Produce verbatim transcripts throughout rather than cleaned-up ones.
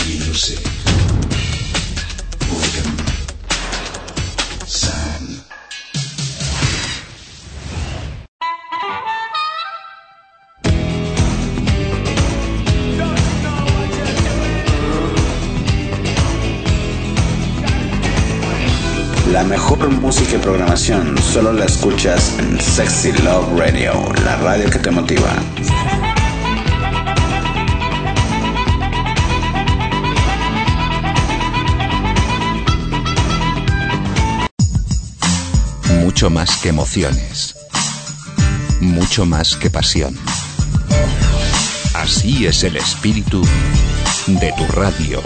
Music. William San. La mejor música y programación solo la escuchas en Sexy Love Radio, la radio que te motiva. Mucho más que emociones, mucho más que pasión. Así es el espíritu de tu radio.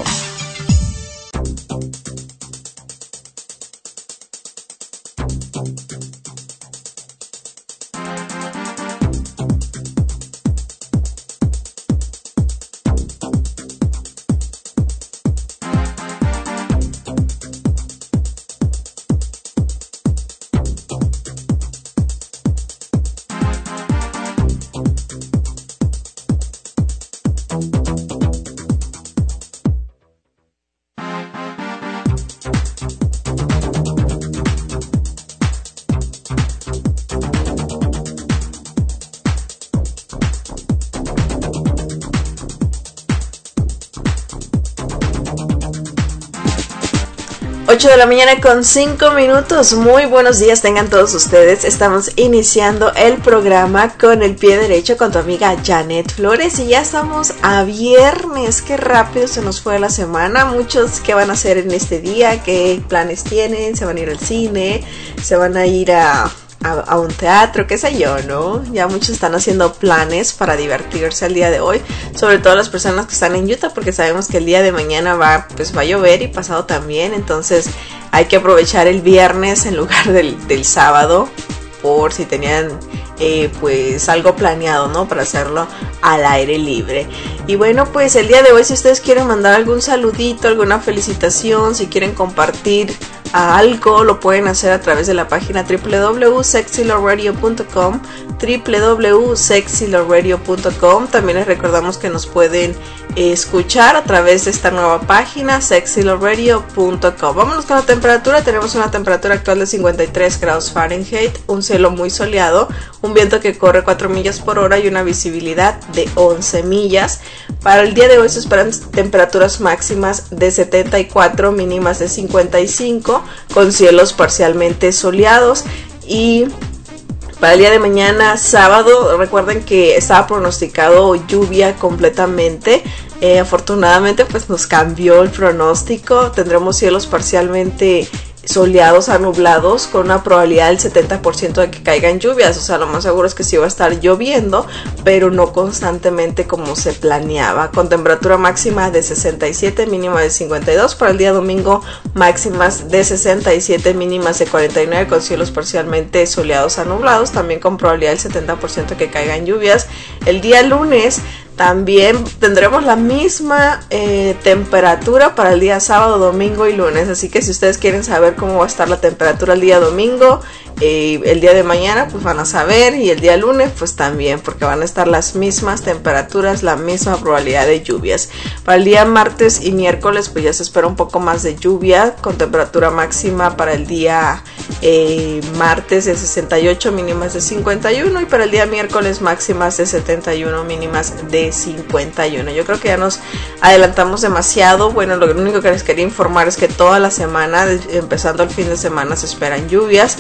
ocho de la mañana con cinco minutos. Muy buenos días tengan todos ustedes. Estamos iniciando el programa con el pie derecho con tu amiga Janet Flores y ya estamos a viernes. Qué rápido se nos fue la semana. Muchos, ¿qué van a hacer en este día? ¿Qué planes tienen? ¿Se van a ir al cine? ¿Se van a ir a... A, a un teatro, qué sé yo, ¿no? Ya muchos están haciendo planes para divertirse el día de hoy, sobre todo las personas que están en Utah, porque sabemos que el día de mañana va, pues va a llover y pasado también, entonces hay que aprovechar el viernes en lugar del, del sábado, por si tenían eh, pues algo planeado, ¿no? Para hacerlo al aire libre. Y bueno, pues el día de hoy, si ustedes quieren mandar algún saludito, alguna felicitación, si quieren compartir a algo, lo pueden hacer a través de la página doble u doble u doble u punto sexy love radio punto com, doble u doble u doble u punto sexy love radio punto com. También les recordamos que nos pueden eh, escuchar a través de esta nueva página sexy love radio punto com. Vámonos con la temperatura. Tenemos una temperatura actual de cincuenta y tres grados Fahrenheit, un cielo muy soleado, un viento que corre cuatro millas por hora y una visibilidad de once millas. Para el día de hoy se esperan temperaturas máximas de setenta y cuatro, mínimas de cincuenta y cinco, con cielos parcialmente soleados. Y para el día de mañana, sábado, recuerden que estaba pronosticado lluvia completamente. Eh, afortunadamente, pues nos cambió el pronóstico. Tendremos cielos parcialmente soleados a nublados con una probabilidad del setenta por ciento de que caigan lluvias. O sea, lo más seguro es que sí va a estar lloviendo, pero no constantemente como se planeaba, con temperatura máxima de sesenta y siete, mínima de cincuenta y dos. Para el día domingo, máximas de sesenta y siete, mínimas de cuarenta y nueve, con cielos parcialmente soleados a nublados, también con probabilidad del setenta por ciento de que caigan lluvias. El día lunes también tendremos la misma eh, temperatura para el día sábado, domingo y lunes. Así que si ustedes quieren saber cómo va a estar la temperatura el día domingo, eh, el día de mañana pues van a saber, y el día lunes pues también, porque van a estar las mismas temperaturas, la misma probabilidad de lluvias. Para el día martes y miércoles pues ya se espera un poco más de lluvia, con temperatura máxima para el día eh, martes de sesenta y ocho, mínimas de cincuenta y uno, y para el día miércoles máximas de setenta y uno, mínimas de cincuenta y uno. Yo creo que ya nos adelantamos demasiado. Bueno, lo único que les quería informar es que toda la semana, empezando el fin de semana, se esperan lluvias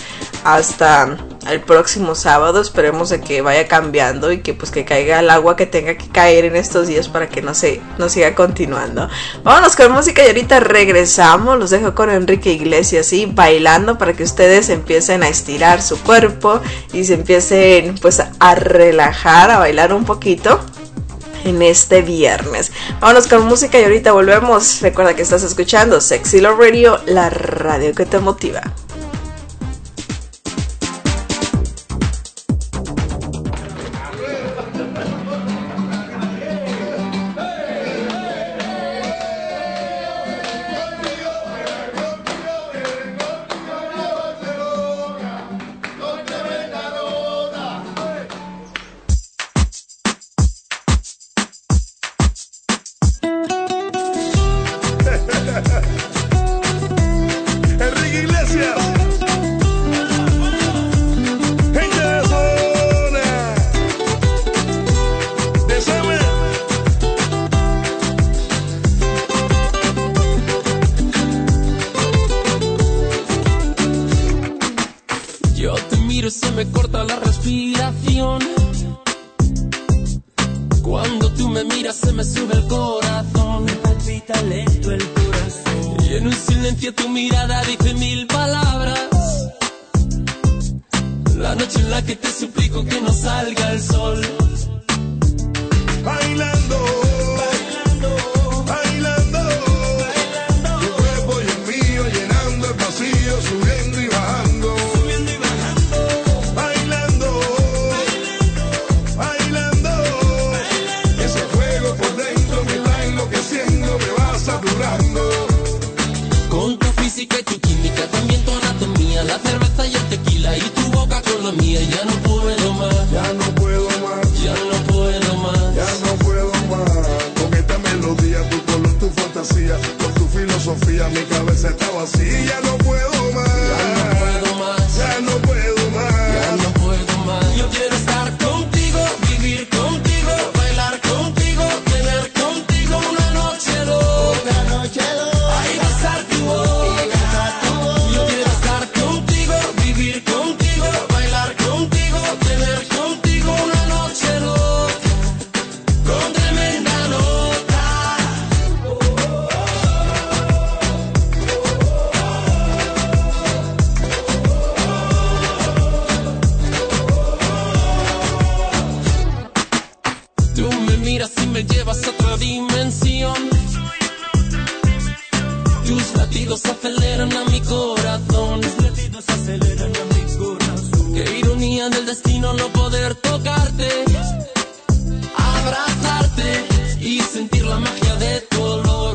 hasta el próximo sábado. Esperemos de que vaya cambiando y que pues que caiga el agua que tenga que caer en estos días para que no se no siga continuando. Vámonos con música y ahorita regresamos. Los dejo con Enrique Iglesias y bailando, para que ustedes empiecen a estirar su cuerpo y se empiecen pues a relajar, a bailar un poquito en este viernes. Vámonos con música y ahorita volvemos. Recuerda que estás escuchando Sexy Love Radio, la radio que te motiva. miras se me sube el corazón, me palpita lento el corazón. Y en un silencio tu mirada dice mil palabras. La noche en la que te suplico que no salga el sol. Bailando, bailando, bailando, bailando. Tu cuerpo y el mío llenando el vacío, subiendo y bajando, subiendo y bajando. Bailando, bailando, bailando, bailando. Ese fuego por dentro me va enloqueciendo, me va saturando. Con tu física y tu química, también tu anatomía, la cerveza y el tequila y tu boca con la mía. Ya no puedo más, ya no puedo más, ya no puedo más, ya no puedo más. Con esta melodía, tu color, tu fantasía, con tu filosofía, mi cabeza está vacía. Ya no puedo más, ya no puedo más, ya no puedo más, ya no puedo más. Yo quiero estar contigo, vivir contigo, bailar contigo, tener contigo una noche loca, una noche loca. Ahí besar tu boca, yo quiero estar contigo, vivir contigo, bailar contigo, tener contigo una noche loca, con tremenda nota. Tú me miras y me llevas a otra dimensión. Tus latidos aceleran a mi corazón. Tus latidos aceleran a mi corazón. Qué ironía del destino no poder tocarte, abrazarte y sentir la magia de tu olor.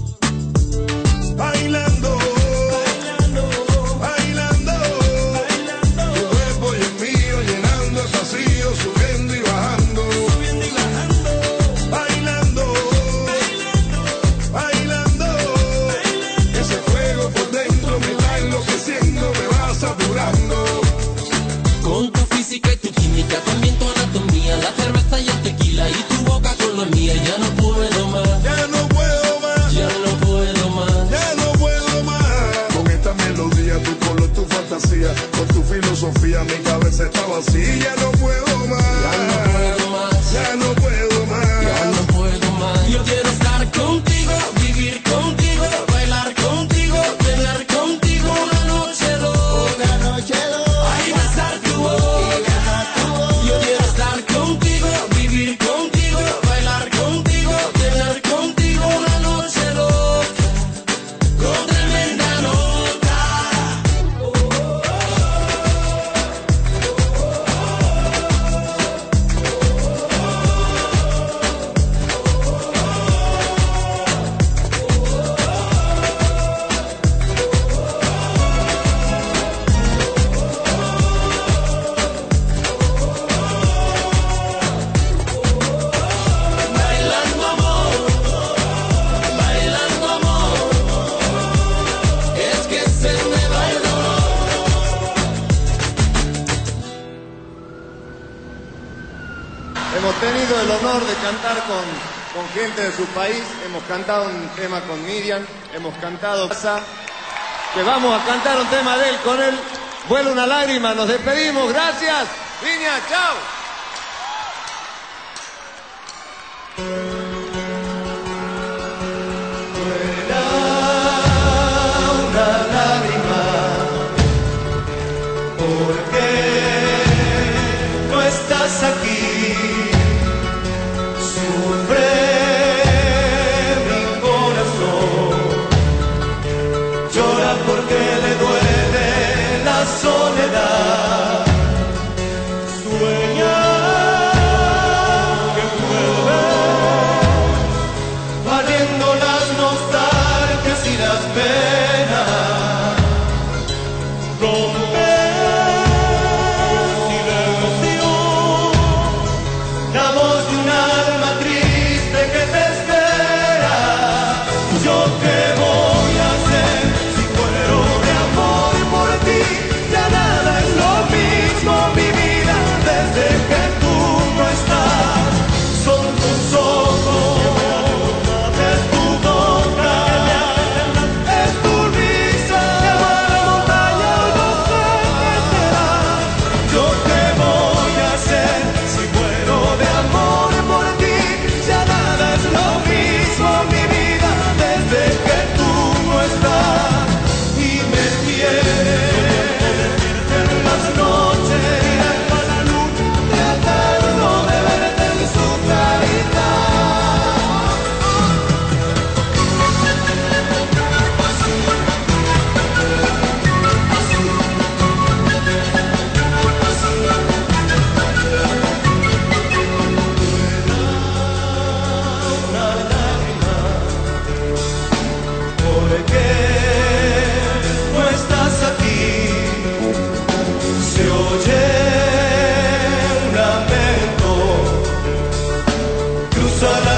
Bailando, bailando, bailando, bailando. Tu cuerpo y el mío llenando el vacío, subiendo y bajando, subiendo y bajando. Bailando, bailando, bailando, bailando. Ese fuego por dentro me va enloqueciendo, me va saturando. Con tu física y tu química, también tu anatomía, la cerveza y el tequila y tu boca con la mía. Ya no puedo más, Ya no puedo más, ya no puedo más. ya no puedo más. Con esta melodía, tu color, tu fantasía, con tu filosofía, mi cabeza está vacía. Ya no puedo más, Ya no puedo más, ya no puedo más. ya no puedo más. Yo quiero estar contigo, vivir contigo, bailar contigo, tener contigo una noche loca, una noche loca. Ahí besar tu boca, yo quiero estar contigo, vivir contigo, bailar contigo, tener contigo una noche loca, con tremenda nota. Bailando amor, bailando amor, es que se me va el dolor. Hemos tenido el honor de cantar con, con gente de su país, hemos cantado un tema con Miriam, hemos cantado que vamos a cantar un tema de él, con él vuela una lágrima, nos despedimos, gracias, Viña, chao. No estás aquí, sufre mi corazón, llora porque le duele la soledad, sueña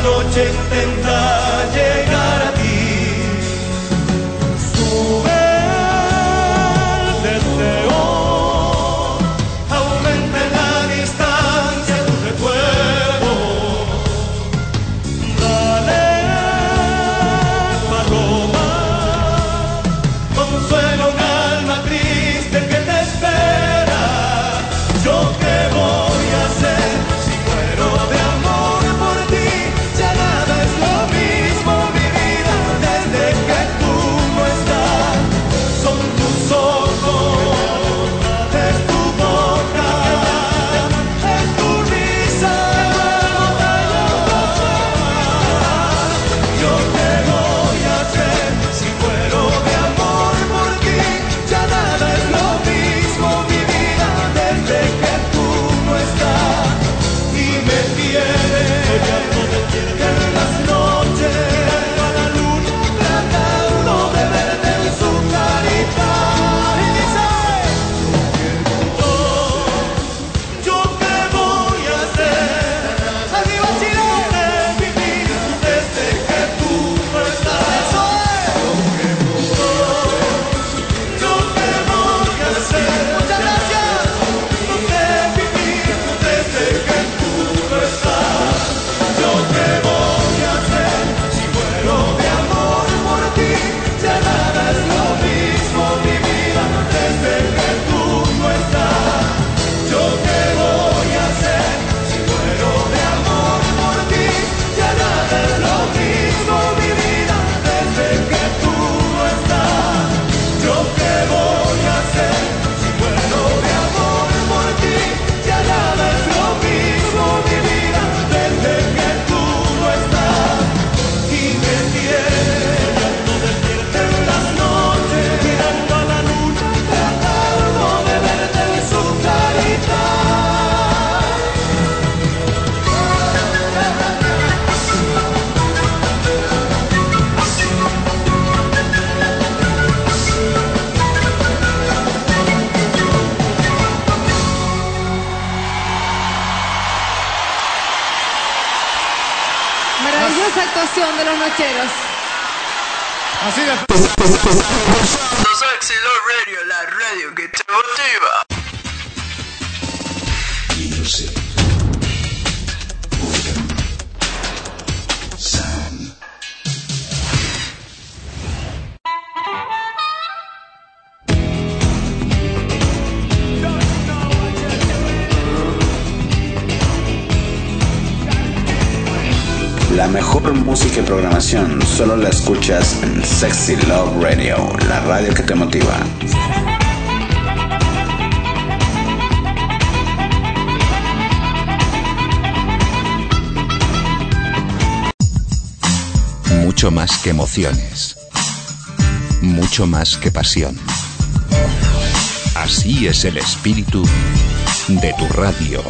noche intenta llegar a ti. Sube el deseo, aumenta en la distancia tu recuerdo. Dale, paloma, consuelo a un alma triste que te espera. Yo qué voy a hacer si muero de amor por ti. Ya nada es lo mismo mi vida desde que tú no estás. Son tus ojos, es tu boca, es tu risa. Yo qué voy a hacer si muero de amor por ti. Ya nada es lo mismo mi vida desde que tú no estás. Y me tienes en las noches mirando a la luna, tratando de verte en su carita. Y dice, oh, yo qué voy a hacer, arriba Chile, vivir desde que tú no estás. Eso es, yo qué voy a hacer, muchas gracias, no sé vivir desde que tú no estás. Yo qué voy a hacer si muero de amor por ti. Ya nada es lo mismo mi vida desde que tú no estás. Yo qué voy a hacer si muero de amor por ti. Ya nada es lo mismo mi vida desde que tú no estás. Yo qué voy a hacer si muero de amor por ti. Ya nada es lo mismo mi vida desde que tú no estás. Y me tienes en las noches mirando a la luna, tratando de verte en su carita. Maravillosa actuación de los nocheros. Así de Sexy Love Radio, la radio que te motiva. Music. Rhythm. Sound. La mejor música y programación solo la escuchas en Sexy Love Radio, la radio que te motiva. Mucho más que emociones. Mucho más que pasión. Así es el espíritu de tu radio.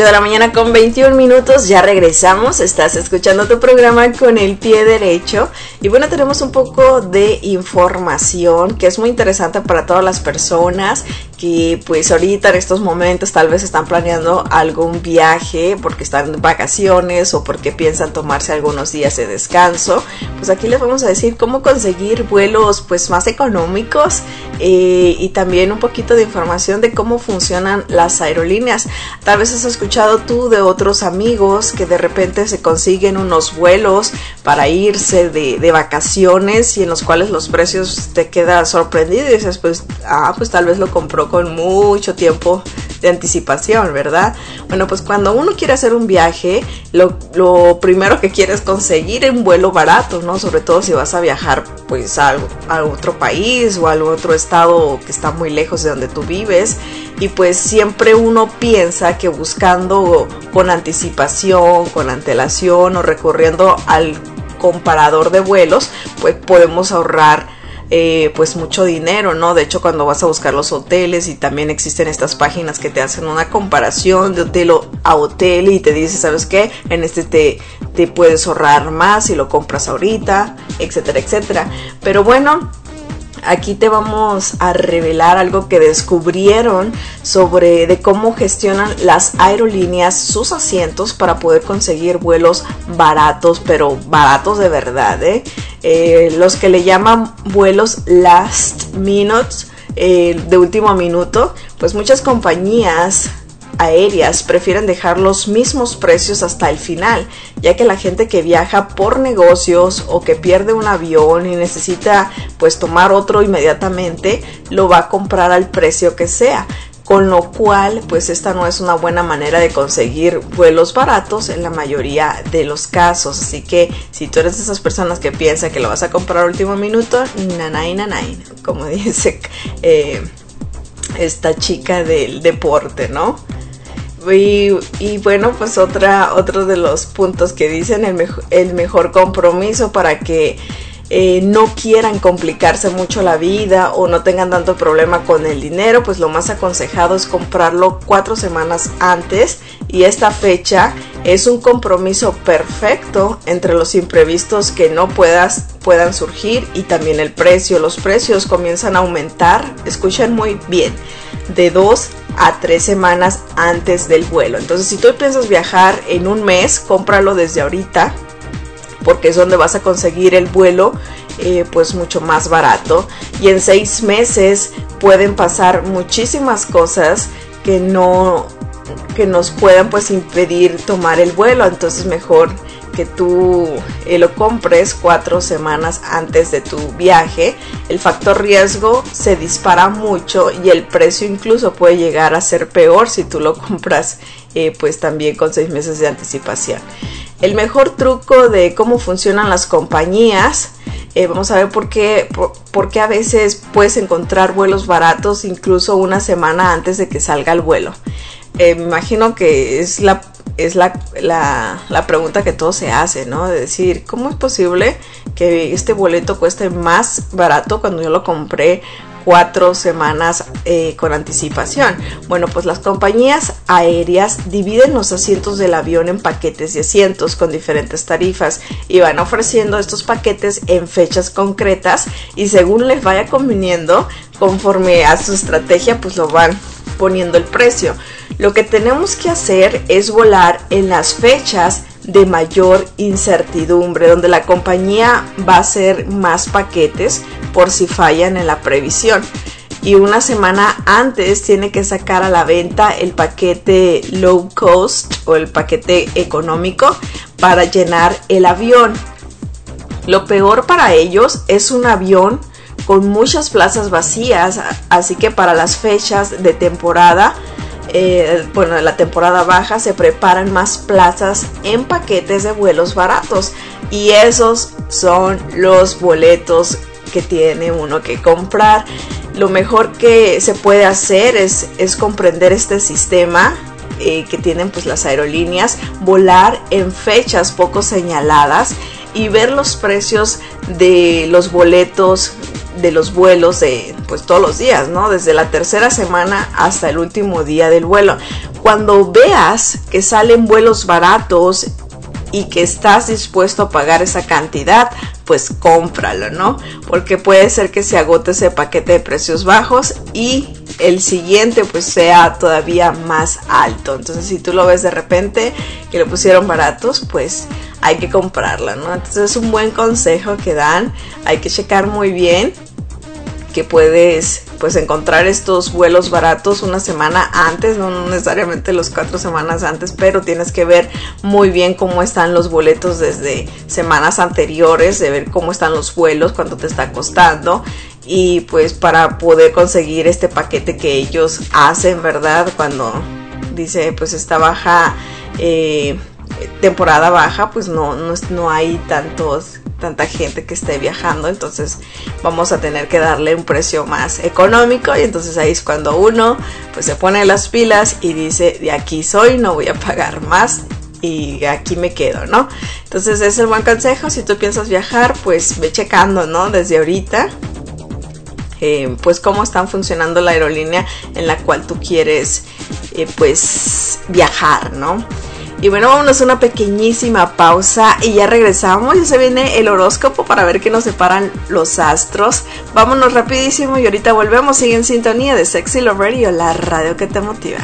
ocho de la mañana con veintiún minutos, ya regresamos, estás escuchando tu programa Con el Pie Derecho y bueno, tenemos un poco de información que es muy interesante para todas las personas que pues ahorita en estos momentos tal vez están planeando algún viaje porque están de vacaciones o porque piensan tomarse algunos días de descanso. Pues aquí les vamos a decir cómo conseguir vuelos pues más económicos eh, y también un poquito de información de cómo funcionan las aerolíneas. Tal vez has escuchado tú de otros amigos que de repente se consiguen unos vuelos para irse de, de vacaciones y en los cuales los precios te quedas sorprendido y dices pues, ah, pues tal vez lo compró con mucho tiempo de anticipación, ¿verdad? Bueno, pues cuando uno quiere hacer un viaje, lo, lo primero que quiere es conseguir un vuelo barato, ¿no? Sobre todo si vas a viajar pues a, a otro país o a otro estado que está muy lejos de donde tú vives. Y pues siempre uno piensa que buscando con anticipación, con antelación o recurriendo al comparador de vuelos, pues podemos ahorrar Eh, pues mucho dinero, ¿no? De hecho, cuando vas a buscar los hoteles y también existen estas páginas que te hacen una comparación de hotel a hotel y te dice, ¿sabes qué? En este te, te puedes ahorrar más si lo compras ahorita, etcétera, etcétera. Pero bueno, aquí te vamos a revelar algo que descubrieron sobre de cómo gestionan las aerolíneas sus asientos para poder conseguir vuelos baratos, pero baratos de verdad, ¿eh? Eh, los que le llaman vuelos last minute, eh, de último minuto, pues muchas compañías aéreas prefieren dejar los mismos precios hasta el final, ya que la gente que viaja por negocios o que pierde un avión y necesita pues tomar otro inmediatamente, lo va a comprar al precio que sea. Con lo cual, pues esta no es una buena manera de conseguir vuelos baratos en la mayoría de los casos. Así que si tú eres de esas personas que piensan que lo vas a comprar al último minuto, nanay, nanay, como dice eh, esta chica del deporte, ¿no? Y, y bueno, pues otra, otro de los puntos que dicen, el, mejo, el mejor compromiso para que Eh, no quieran complicarse mucho la vida o no tengan tanto problema con el dinero, pues lo más aconsejado es comprarlo cuatro semanas antes, y esta fecha es un compromiso perfecto entre los imprevistos que no puedas, puedan surgir y también el precio. Los precios comienzan a aumentar, escuchen muy bien, de dos a tres semanas antes del vuelo. Entonces, si tú piensas viajar en un mes, cómpralo desde ahorita, porque es donde vas a conseguir el vuelo eh, pues mucho más barato, y en seis meses pueden pasar muchísimas cosas que no que nos puedan pues impedir tomar el vuelo. Entonces mejor que tú eh, lo compres cuatro semanas antes de tu viaje. El factor riesgo se dispara mucho y el precio incluso puede llegar a ser peor si tú lo compras eh, pues también con seis meses de anticipación. El mejor truco de cómo funcionan las compañías, eh, vamos a ver por qué, por, por qué a veces puedes encontrar vuelos baratos incluso una semana antes de que salga el vuelo. Eh, me imagino que es la es la, la, la pregunta que todo se hace, ¿no? De decir, ¿cómo es posible que este boleto cueste más barato cuando yo lo compré cuatro semanas eh, con anticipación? Bueno, pues las compañías aéreas dividen los asientos del avión en paquetes de asientos con diferentes tarifas y van ofreciendo estos paquetes en fechas concretas, y según les vaya conveniendo, conforme a su estrategia, pues lo van poniendo el precio. Lo que tenemos que hacer es volar en las fechas de mayor incertidumbre, donde la compañía va a hacer más paquetes por si fallan en la previsión, y una semana antes tiene que sacar a la venta el paquete low cost o el paquete económico para llenar el avión. Lo peor para ellos es un avión con muchas plazas vacías, así que para las fechas de temporada, Eh, bueno, en la temporada baja se preparan más plazas en paquetes de vuelos baratos, y esos son los boletos que tiene uno que comprar. Lo mejor que se puede hacer es, es comprender este sistema eh, que tienen pues las aerolíneas, volar en fechas poco señaladas y ver los precios de los boletos de los vuelos de pues todos los días, ¿no? Desde la tercera semana hasta el último día del vuelo. cuando veas que salen vuelos baratos y que estás dispuesto a pagar esa cantidad, pues cómpralo, ¿no? Porque puede ser que se agote ese paquete de precios bajos y el siguiente pues sea todavía más alto. Entonces, si tú lo ves de repente que lo pusieron baratos, pues hay que comprarla, ¿no? Entonces es un buen consejo que dan. Hay que checar muy bien que puedes pues encontrar estos vuelos baratos una semana antes, no necesariamente los cuatro semanas antes, pero tienes que ver muy bien cómo están los boletos desde semanas anteriores, de ver cómo están los vuelos, cuánto te está costando, y pues para poder conseguir este paquete que ellos hacen, ¿verdad? Cuando dice pues esta baja eh, temporada baja, pues no, no, no hay tantos tanta gente que esté viajando, entonces vamos a tener que darle un precio más económico, y entonces ahí es cuando uno pues se pone las pilas y dice, de aquí soy, no voy a pagar más y aquí me quedo, ¿no? Entonces ese es el buen consejo. Si tú piensas viajar, pues ve checando, ¿no? Desde ahorita eh, pues cómo están funcionando la aerolínea en la cual tú quieres eh, pues viajar, ¿no? Y bueno, vámonos a una pequeñísima pausa y ya regresamos. Ya se viene el horóscopo para ver qué nos separan los astros. Vámonos rapidísimo y ahorita volvemos. Sigue en sintonía de Sexy Love Radio, la radio que te motiva.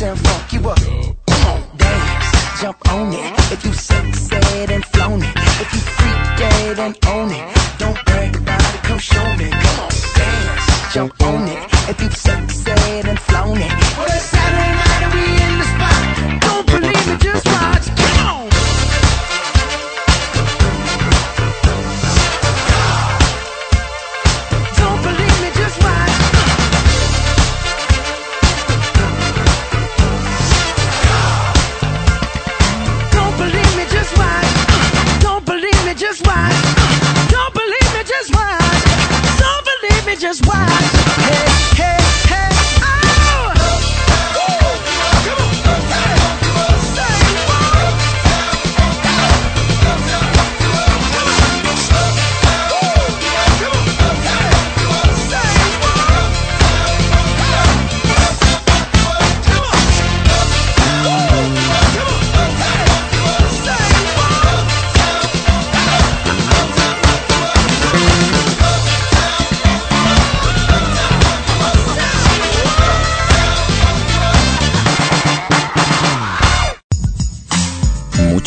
Jump on it if you suck, said and flown it. If you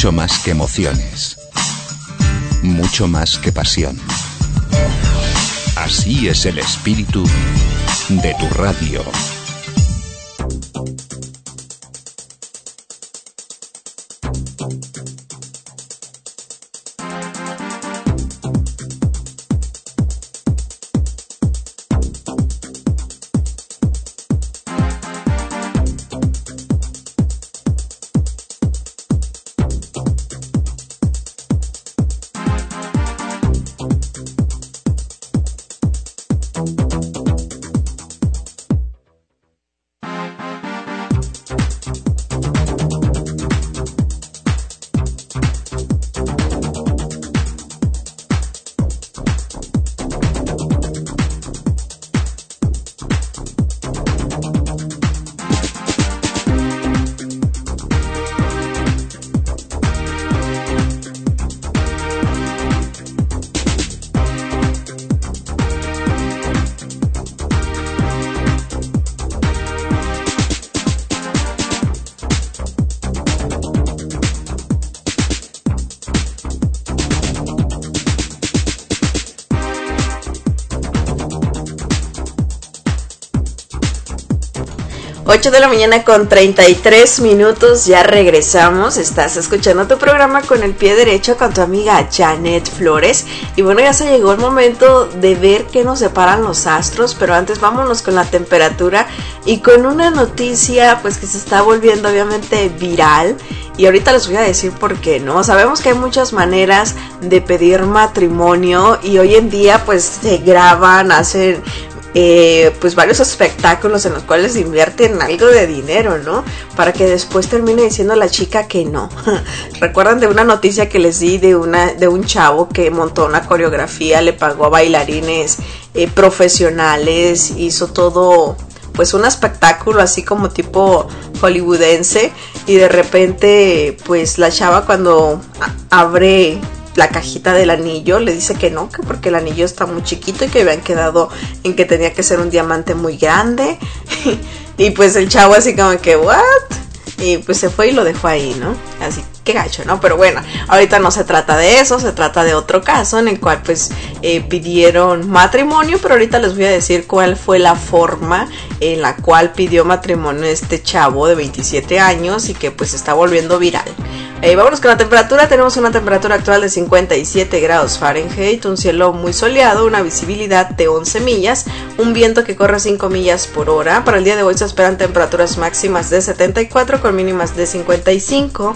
Mucho más que emociones. Mucho más que pasión. Así es el espíritu de tu radio. ocho de la mañana con treinta y tres minutos, ya regresamos. Estás escuchando tu programa Con el Pie Derecho con tu amiga Janet Flores. Y bueno, ya se llegó el momento de ver qué nos separan los astros, pero antes vámonos con la temperatura y con una noticia pues que se está volviendo obviamente viral. Y ahorita les voy a decir por qué, ¿no? Sabemos que hay muchas maneras de pedir matrimonio y hoy en día pues se graban, hacen Eh, pues varios espectáculos en los cuales invierten algo de dinero, ¿no? Para que después termine diciendo la chica que no. ¿Recuerdan de una noticia que les di de una de un chavo que montó una coreografía, le pagó a bailarines eh, profesionales, hizo todo pues un espectáculo así como tipo hollywoodense, y de repente pues la chava cuando a- abre la cajita del anillo le dice que no, que porque el anillo está muy chiquito y que habían quedado en que tenía que ser un diamante muy grande. Y pues el chavo así como que what, y pues se fue y lo dejó ahí, ¿no? Así que gacho, ¿no? Pero bueno, ahorita no se trata de eso, se trata de otro caso en el cual pues eh, pidieron matrimonio, pero ahorita les voy a decir cuál fue la forma en la cual pidió matrimonio este chavo de veintisiete años y que pues se está volviendo viral. Eh, vámonos con la temperatura. Tenemos una temperatura actual de cincuenta y siete grados Fahrenheit, un cielo muy soleado, una visibilidad de once millas, un viento que corre cinco millas por hora. Para el día de hoy se esperan temperaturas máximas de setenta y cuatro con mínimas de cincuenta y cinco.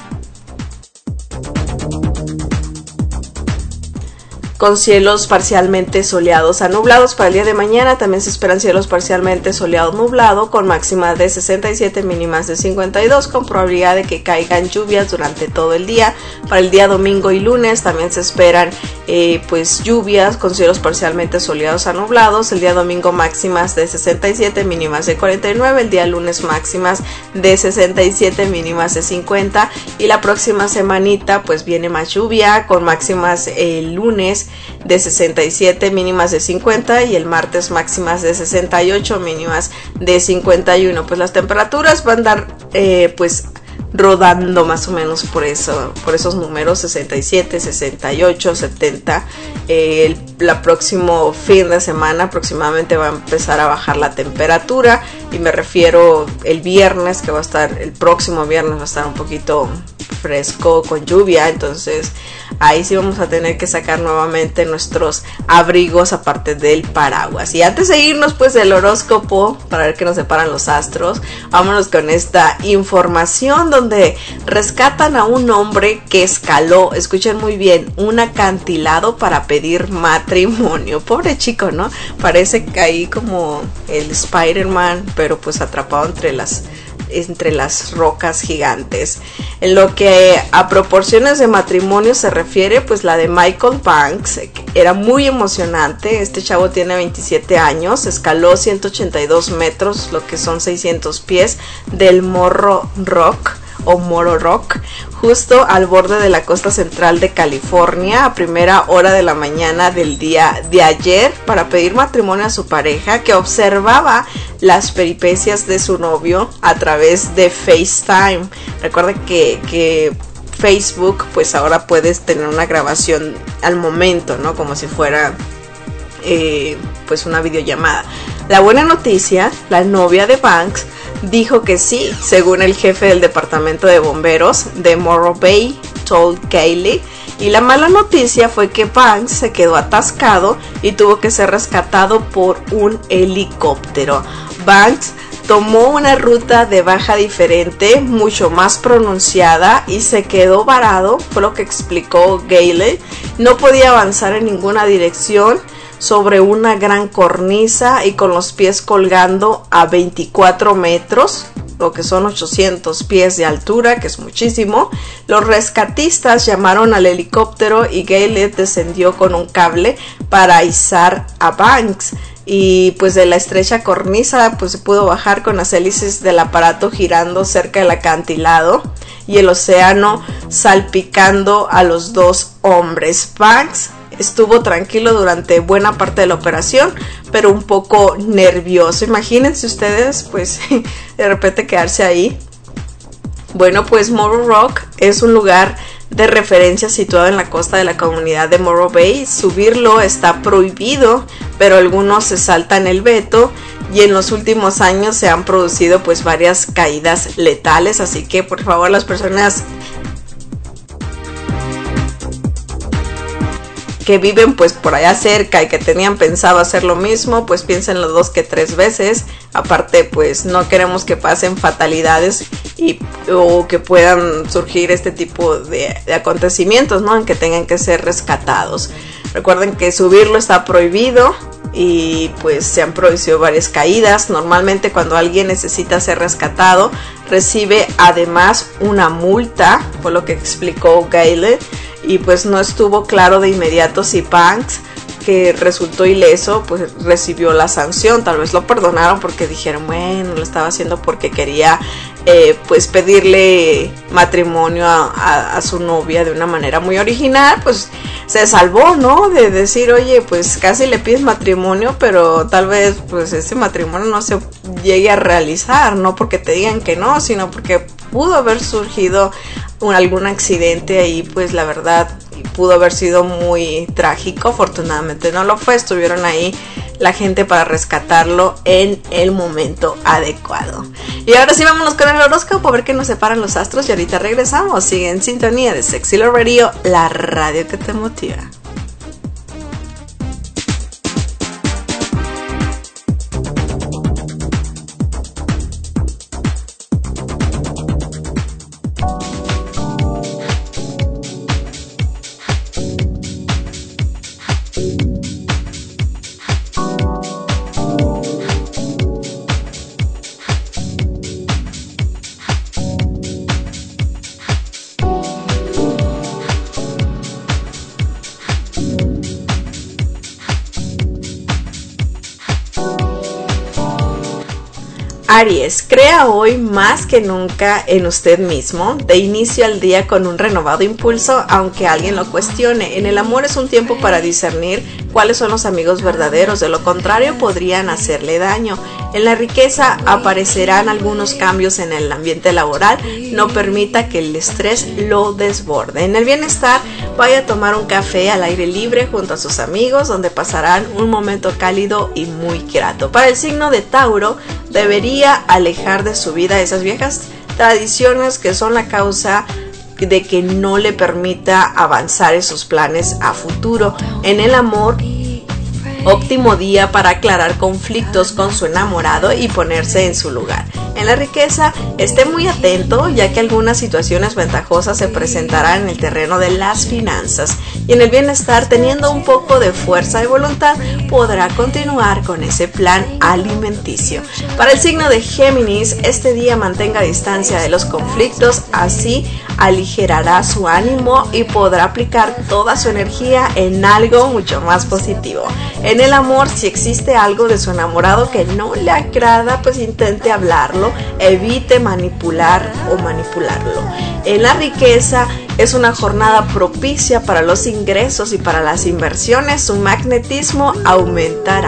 Con cielos parcialmente soleados a nublados. Para el día de mañana también se esperan cielos parcialmente soleado nublado con máxima de sesenta y siete, mínimas de cincuenta y dos, con probabilidad de que caigan lluvias durante todo el día. Para el día domingo y lunes también se esperan eh, pues lluvias con cielos parcialmente soleados a nublados. El día domingo máximas de sesenta y siete, mínimas de cuarenta y nueve. El día lunes máximas de sesenta y siete, mínimas de cincuenta. Y la próxima semanita pues viene más lluvia con máximas el lunes de sesenta y siete, mínimas de cincuenta, y el martes máximas de sesenta y ocho, mínimas de cincuenta y uno. Pues las temperaturas van a andar eh, pues rodando más o menos por eso, por esos números, sesenta y siete, sesenta y ocho, setenta. Eh, el la próximo fin de semana aproximadamente va a empezar a bajar la temperatura, y me refiero el viernes, que va a estar, el próximo viernes va a estar un poquito fresco con lluvia, entonces ahí sí vamos a tener que sacar nuevamente nuestros abrigos aparte del paraguas. Y antes de irnos pues del horóscopo para ver qué nos separan los astros, vámonos con esta información donde rescatan a un hombre que escaló, escuchen muy bien, un acantilado para pedir matrimonio. Pobre chico, ¿no? Parece que ahí como el Spider-Man, pero pues atrapado entre las entre las rocas gigantes. En lo que a proporciones de matrimonio se refiere, pues la de Michael Banks era muy emocionante. Este chavo tiene veintisiete años, escaló ciento ochenta y dos metros, lo que son seiscientos pies, del Morro Rock o Moro Rock, justo al borde de la costa central de California, a primera hora de la mañana del día de ayer, para pedir matrimonio a su pareja, que observaba las peripecias de su novio a través de FaceTime. Recuerden que, que Facebook, pues ahora puedes tener una grabación al momento, ¿no? Como si fuera eh, pues una videollamada. La buena noticia, la novia de Banks dijo que sí, según el jefe del departamento de bomberos de Morro Bay, told Kaylee. Y la mala noticia fue que Banks se quedó atascado y tuvo que ser rescatado por un helicóptero. Banks tomó una ruta de baja diferente, mucho más pronunciada, y se quedó varado, fue lo que explicó Gale. No podía avanzar en ninguna dirección sobre una gran cornisa y con los pies colgando a veinticuatro metros, lo que son ochocientos pies de altura, que es muchísimo. Los rescatistas llamaron al helicóptero y Gale descendió con un cable para izar a Banks. Y pues de la estrecha cornisa pues se pudo bajar con las hélices del aparato girando cerca del acantilado y el océano salpicando a los dos hombres. Banks estuvo tranquilo durante buena parte de la operación, pero un poco nervioso. Imagínense ustedes, pues, de repente quedarse ahí. Bueno, pues Morro Rock es un lugar de referencia situado en la costa de la comunidad de Morro Bay. Subirlo está prohibido, pero algunos se saltan el veto y en los últimos años se han producido pues varias caídas letales, así que por favor las personas que viven pues por allá cerca y que tenían pensado hacer lo mismo, pues piénsenlo dos que tres veces. Aparte pues no queremos que pasen fatalidades y o que puedan surgir este tipo de, de acontecimientos, ¿no? En que tengan que ser rescatados. Recuerden que subirlo está prohibido y pues se han producido varias caídas. Normalmente cuando alguien necesita ser rescatado recibe además una multa, por lo que explicó Gale. Y pues no estuvo claro de inmediato si Banks, que resultó ileso, pues recibió la sanción. Tal vez lo perdonaron porque dijeron, bueno, lo estaba haciendo porque quería eh, pues pedirle matrimonio a, a, a su novia de una manera muy original. Pues se salvó, ¿no? De decir, oye, pues casi le pides matrimonio, pero tal vez pues ese matrimonio no se llegue a realizar, no porque te digan que no, sino porque pudo haber surgido un, algún accidente ahí, pues la verdad pudo haber sido muy trágico. Afortunadamente no lo fue, estuvieron ahí la gente para rescatarlo en el momento adecuado. Y ahora sí, vámonos con el horóscopo a ver qué nos separan los astros y ahorita regresamos. Sigue en sintonía de Sexy Love Radio, la radio que te motiva. Aries, crea hoy más que nunca en usted mismo. De inicio al día con un renovado impulso, aunque alguien lo cuestione. En el amor es un tiempo para discernir cuáles son los amigos verdaderos, de lo contrario podrían hacerle daño. En la riqueza aparecerán algunos cambios en el ambiente laboral, no permita que el estrés lo desborde. En el bienestar, vaya a tomar un café al aire libre junto a sus amigos, donde pasarán un momento cálido y muy grato. Para el signo de Tauro, debería alejar de su vida esas viejas tradiciones que son la causa de que no le permita avanzar en sus planes a futuro. En el amor, óptimo día para aclarar conflictos con su enamorado y ponerse en su lugar. En la riqueza, esté muy atento, ya que algunas situaciones ventajosas se presentarán en el terreno de las finanzas. Y en el bienestar, teniendo un poco de fuerza de voluntad, podrá continuar con ese plan alimenticio. Para el signo de Géminis, este día mantenga distancia de los conflictos, así aligerará su ánimo y podrá aplicar toda su energía en algo mucho más positivo. En el amor, si existe algo de su enamorado que no le agrada, pues intente hablarlo, evite manipular o manipularlo. En la riqueza, es una jornada propicia para los ingresos y para las inversiones, su magnetismo aumentará.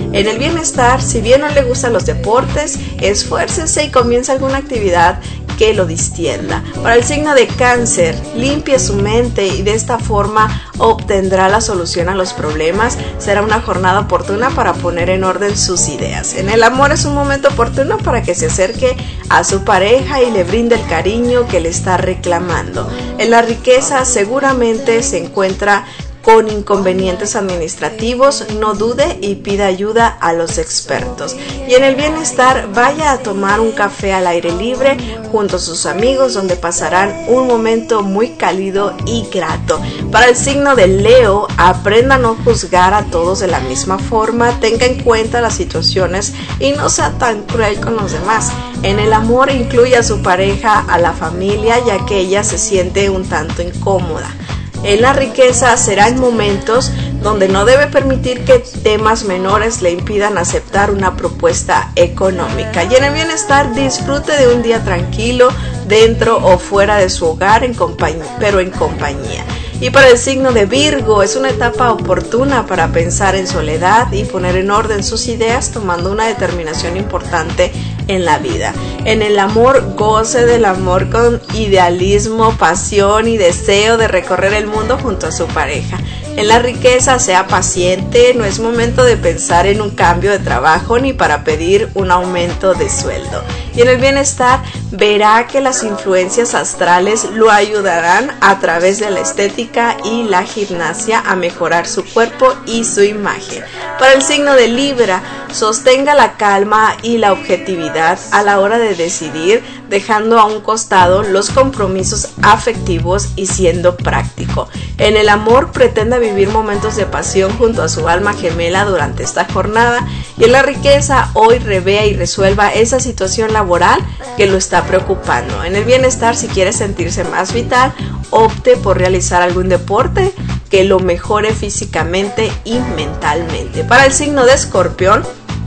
En el bienestar, si bien no le gustan los deportes, esfuércese y comience alguna actividad que lo distienda. Para el signo de Cáncer, limpie su mente y de esta forma obtendrá la solución a los problemas. Será una jornada oportuna para poner en orden sus ideas. En el amor es un momento oportuno para que se acerque a su pareja y le brinde el cariño que le está reclamando. En la riqueza seguramente se encuentra con inconvenientes administrativos, no dude y pida ayuda a los expertos. Y en el bienestar, vaya a tomar un café al aire libre junto a sus amigos, donde pasarán un momento muy cálido y grato. Para el signo de Leo, aprenda a no juzgar a todos de la misma forma, tenga en cuenta las situaciones y no sea tan cruel con los demás. En el amor, incluya a su pareja, a la familia, ya que ella se siente un tanto incómoda. En la riqueza serán momentos donde no debe permitir que temas menores le impidan aceptar una propuesta económica. Y en el bienestar, disfrute de un día tranquilo dentro o fuera de su hogar, en compañía, pero en compañía. Y para el signo de Virgo, es una etapa oportuna para pensar en soledad y poner en orden sus ideas, tomando una determinación importante en la vida. En el amor, goce del amor con idealismo, pasión y deseo de recorrer el mundo junto a su pareja. En la riqueza, sea paciente, no es momento de pensar en un cambio de trabajo ni para pedir un aumento de sueldo. Y en el bienestar, verá que las influencias astrales lo ayudarán a través de la estética y la gimnasia a mejorar su cuerpo y su imagen. Para el signo de Libra, sostenga la calma y la objetividad a la hora de decidir, dejando a un costado los compromisos afectivos y siendo práctico. En el amor, pretenda vivir momentos de pasión junto a su alma gemela durante esta jornada. Y en la riqueza, hoy revea y resuelva esa situación laboral que lo está preocupando. En el bienestar, si quiere sentirse más vital, opte por realizar algún deporte que lo mejore físicamente y mentalmente. Para el signo de Escorpión,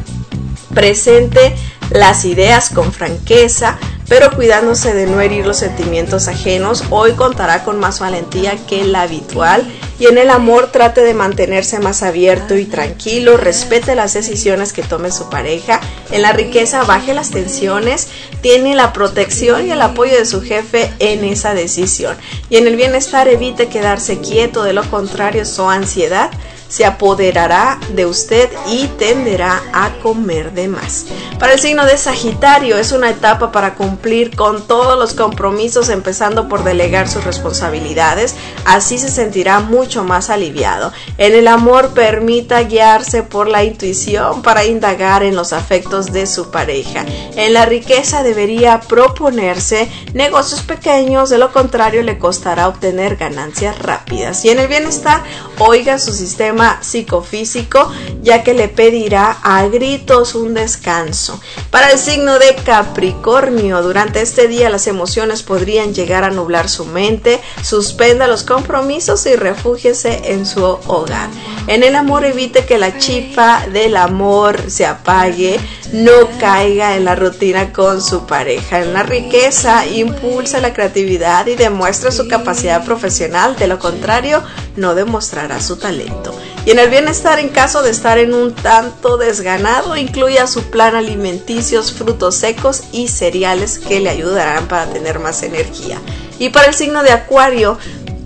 presente las ideas con franqueza, pero cuidándose de no herir los sentimientos ajenos. Hoy contará con más valentía que la habitual. Y en el amor, trate de mantenerse más abierto y tranquilo, respete las decisiones que tome su pareja. En la riqueza, baje las tensiones, tiene la protección y el apoyo de su jefe en esa decisión. Y en el bienestar, evite quedarse quieto, de lo contrario su ansiedad se apoderará de usted y tenderá a comer de más. Para el signo de Sagitario, es una etapa para cumplir con todos los compromisos, empezando por delegar sus responsabilidades. Así se sentirá mucho más aliviado. En el amor, permita guiarse por la intuición para indagar en los afectos de su pareja. En la riqueza, debería proponerse negocios pequeños, de lo contrario le costará obtener ganancias rápidas. Y en el bienestar, oiga su sistema psicofísico, ya que le pedirá a gritos un descanso. Para el signo de Capricornio, durante este día las emociones podrían llegar a nublar su mente. Suspenda los compromisos y refúgiese en su hogar. En el amor, evite que la chispa del amor se apague, no caiga en la rutina con su pareja. En la riqueza, impulsa la creatividad y demuestra su capacidad profesional, de lo contrario no demostrará su talento. Y en el bienestar, en caso de estar en un tanto desganado, incluya su plan alimenticios, frutos secos y cereales que le ayudarán para tener más energía. Y para el signo de Acuario,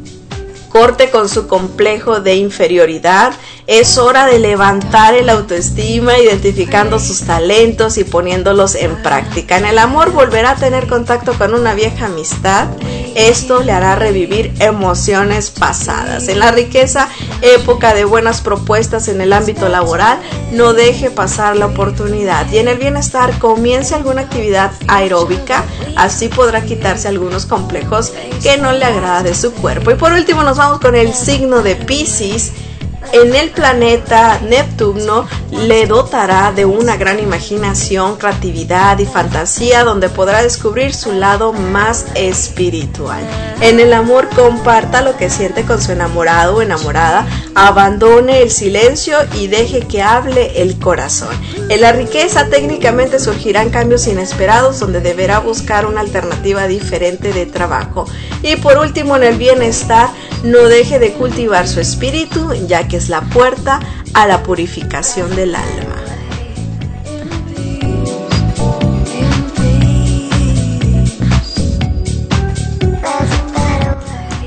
corte con su complejo de inferioridad. Es hora de levantar el autoestima, identificando sus talentos y poniéndolos en práctica. En el amor, volverá a tener contacto con una vieja amistad. Esto le hará revivir emociones pasadas. En la riqueza, época de buenas propuestas en el ámbito laboral. No deje pasar la oportunidad. Y en el bienestar, comience alguna actividad aeróbica. Así podrá quitarse algunos complejos que no le agrada de su cuerpo. Y por último, nos vamos con el signo de Piscis. En el planeta Neptuno le dotará de una gran imaginación, creatividad y fantasía, donde podrá descubrir su lado más espiritual. En el amor, comparta lo que siente con su enamorado o enamorada, abandone el silencio y deje que hable el corazón. En la riqueza, técnicamente surgirán cambios inesperados, donde deberá buscar una alternativa diferente de trabajo. Y por último, en el bienestar, no deje de cultivar su espíritu, ya que es la puerta a la purificación del alma.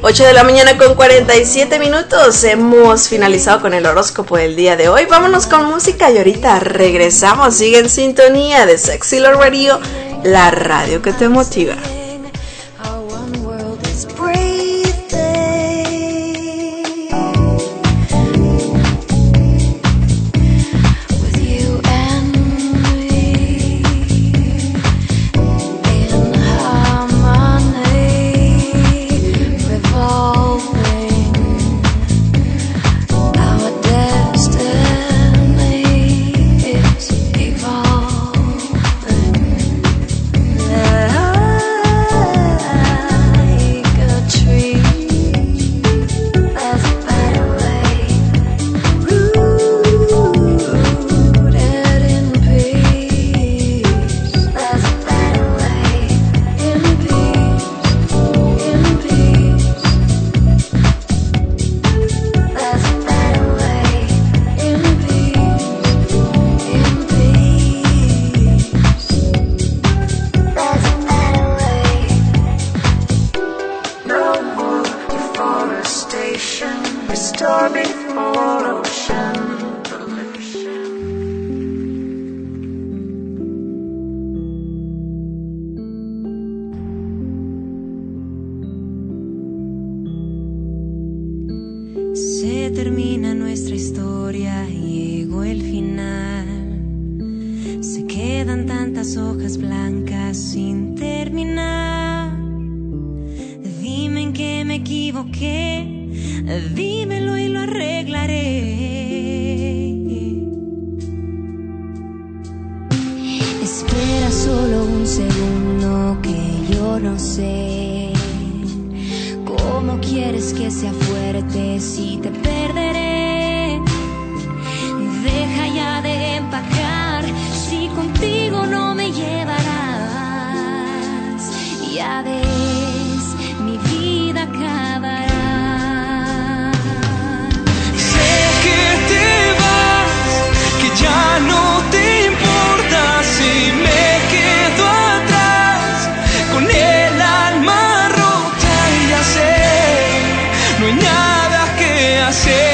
ocho de la mañana con cuarenta y siete minutos. Hemos finalizado con el horóscopo del día de hoy. Vámonos con música y ahorita regresamos. Sigue en sintonía de Sexy Love Radio, la radio que te motiva. Se termina nuestra historia, llegó el final. Se quedan tantas hojas blancas sin terminar. Dime en qué me equivoqué, dímelo y lo arreglaré. Espera solo un segundo que yo no sé cómo quieres que sea fuerte si te perderé. Deja ya de empacar si contigo no me llevarás. Ya ves, mi vida acabará. Sé que te vas, que ya no te importa si me quedo atrás con el alma rota y ya sé, no hay nada que hacer.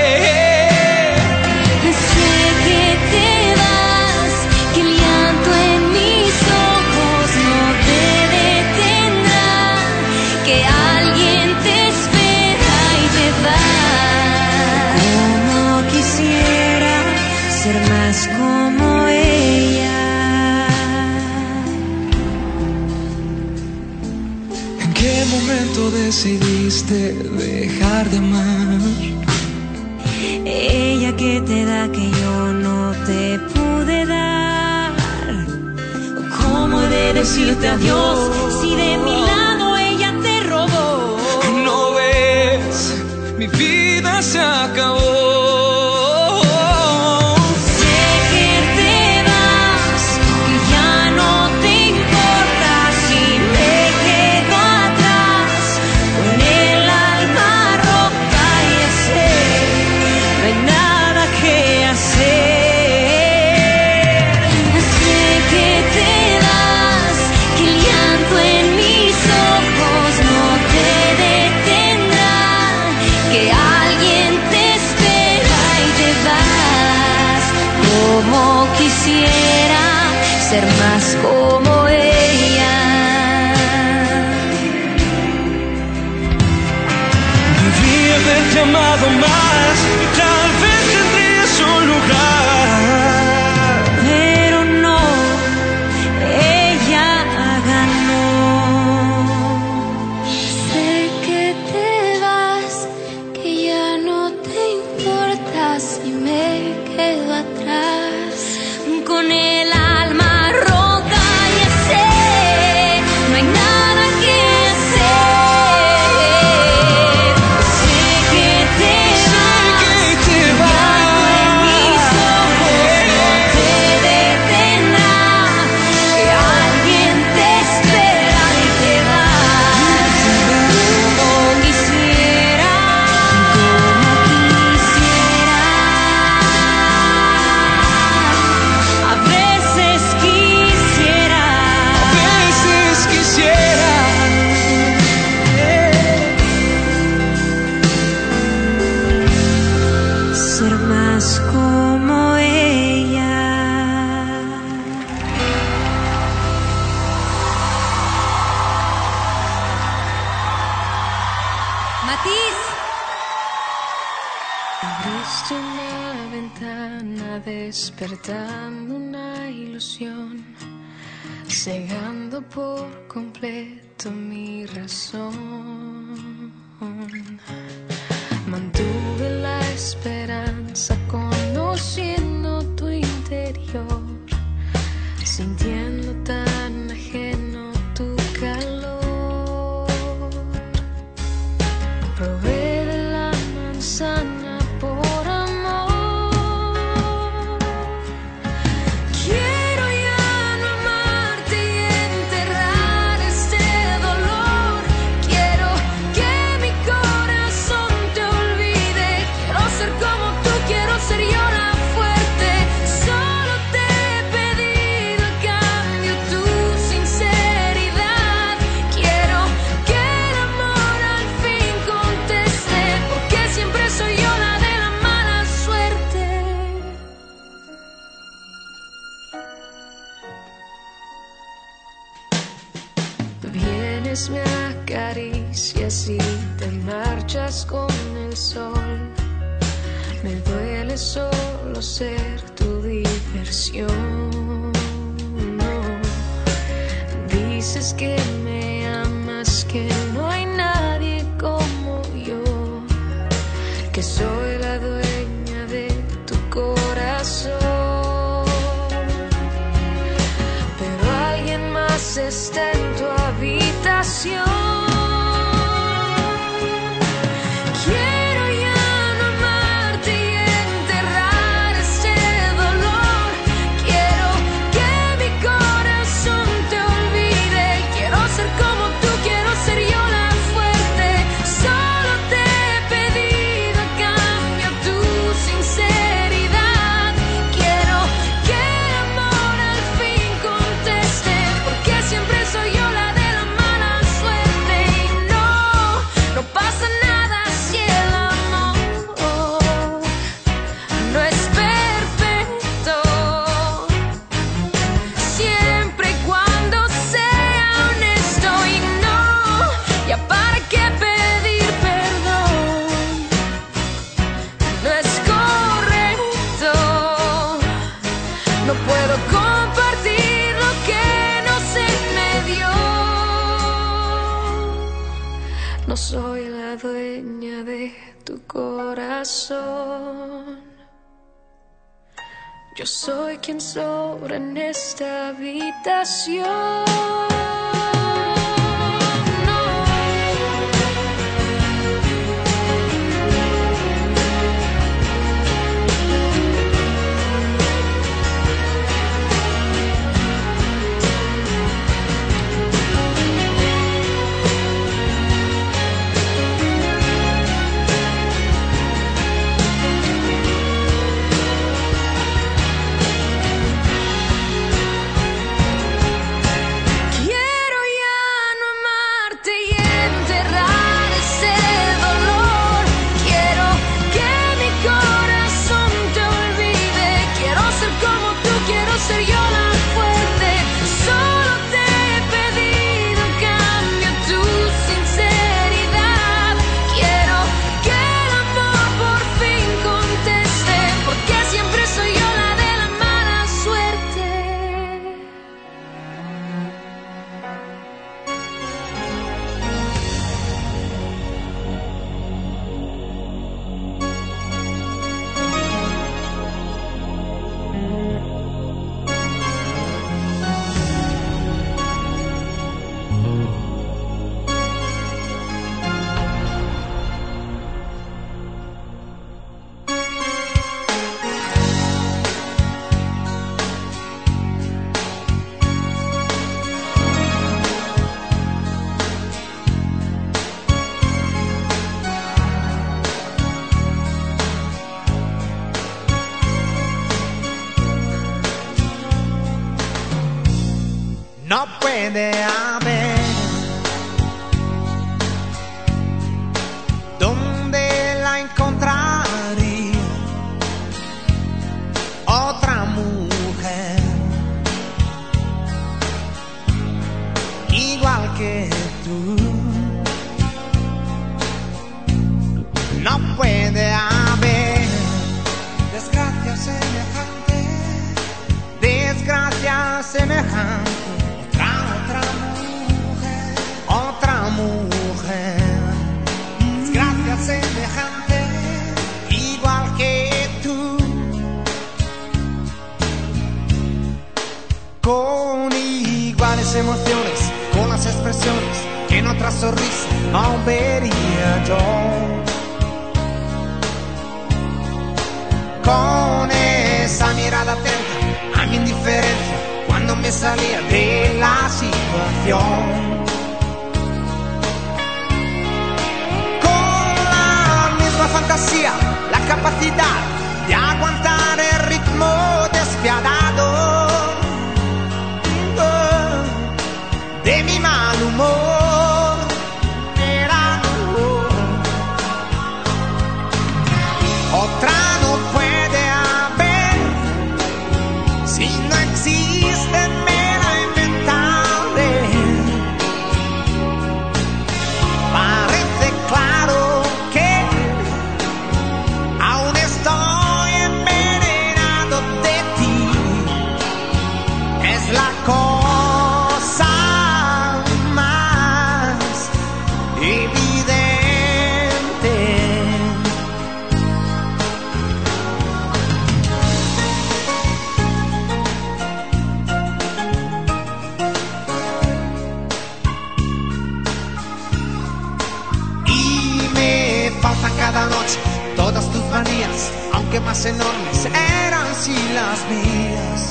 Sé que te vas, que el llanto en mis ojos no te detendrá, que alguien te espera y te va. Como quisiera ser más como ella. ¿En qué momento decidiste dejar de amar? Ella que te da que yo no te pude dar. ¿Cómo he de decirte adiós si de mi lado ella te robó? ¿No ves? Mi vida se acabó. Sé que te vas, que ya no te importa si me quedo atrás con el alma rota y ya sé, no hay nada que hacer. Sé que te vas, que el llanto en mis ojos no te detendrá, que alguien te espera y te vas. Como quisiera ser más como ella. Debí haberte amado más y tal vez tendrías un lugar. Pero no, ella ganó. Sé que te vas, que ya no te importa si me quedo atrás con el alma rota, ya sé, no hay nada que hacer. Sé que te vas, desde una ventana, despertando una ilusión, cegando por completo mi razón. Mantuve la esperanza, conociendo tu interior, sintiendo tan ajeno tu calor. Probé de la manzana por amor. Quiero ya no amarte y enterrar este dolor. Quiero que mi corazón te olvide. Quiero ser como tú, quiero ser yo la fuerte. Solo te he pedido a cambio tu sinceridad. Quiero que el amor al fin conteste, porque siempre soy yo la de la mala suerte. Vienes, me acaricias y te marchas con el sol. Me duele solo ser tu diversión. No. Dices que me amas, que no hay nadie como yo, que soy la dueña de tu corazón. Pero alguien más está en tu habitación. Quiero ya no amarte y enterrar este dolor. Quiero que mi corazón te olvide. Quiero ser como tú, quiero ser yo la fuerte. Solo te he pedido a cambio tu sinceridad. Quiero que el amor al fin conteste, porque siempre soy yo la de la mala suerte. Y no, no pasa nada si el amor no es perfecto. Siempre y cuando sea honesto. Y no, ya para qué pedir perdón. No es correcto. No puedo compartir lo que no se me dio. No soy la dueña de tu corazón. Yo soy quien sobra en esta habitación. No. Quiero ya no amarte y enterrar ese dolor. Quiero que mi corazón te olvide. Quiero ser como tú, quiero ser yo la fuerte. Solo te he pedido a cambio tu sinceridad. Quiero que el amor por fin conteste, porque siempre soy yo la de la mala suerte. No puede haber donde la encontraría otra mujer igual que tú. No puede haber canto. Otra, otra mujer, otra mujer. Desgracia semejante, igual que tú. Con iguales emociones, con las expresiones que en otra sonrisa no vería yo. Con esa mirada atenta a mi indiferencia cuando me salía de la situación. Con la misma fantasía, la capacidad de aguantar el ritmo despiadado de mi mal humor. Era otra no puede haber, si no existe me la inventaré. Parece claro que aún estoy envenenado de ti. Es la cosa cada noche todas tus manías, aunque más enormes eran si las mías.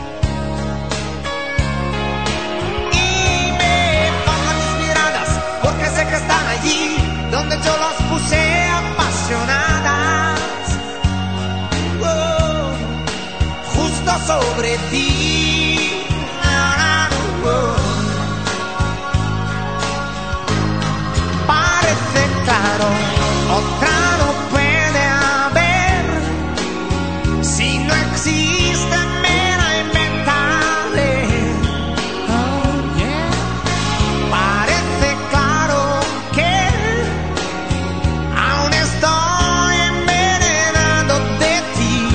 Y me faltan tus miradas, porque sé que están allí donde yo las puse apasionadas. Oh, justo sobre ti. Oh, parece claro. Otra no puede haber, si no existe me la inventaré. Oh, yeah. Parece claro que aún estoy envenenado de ti.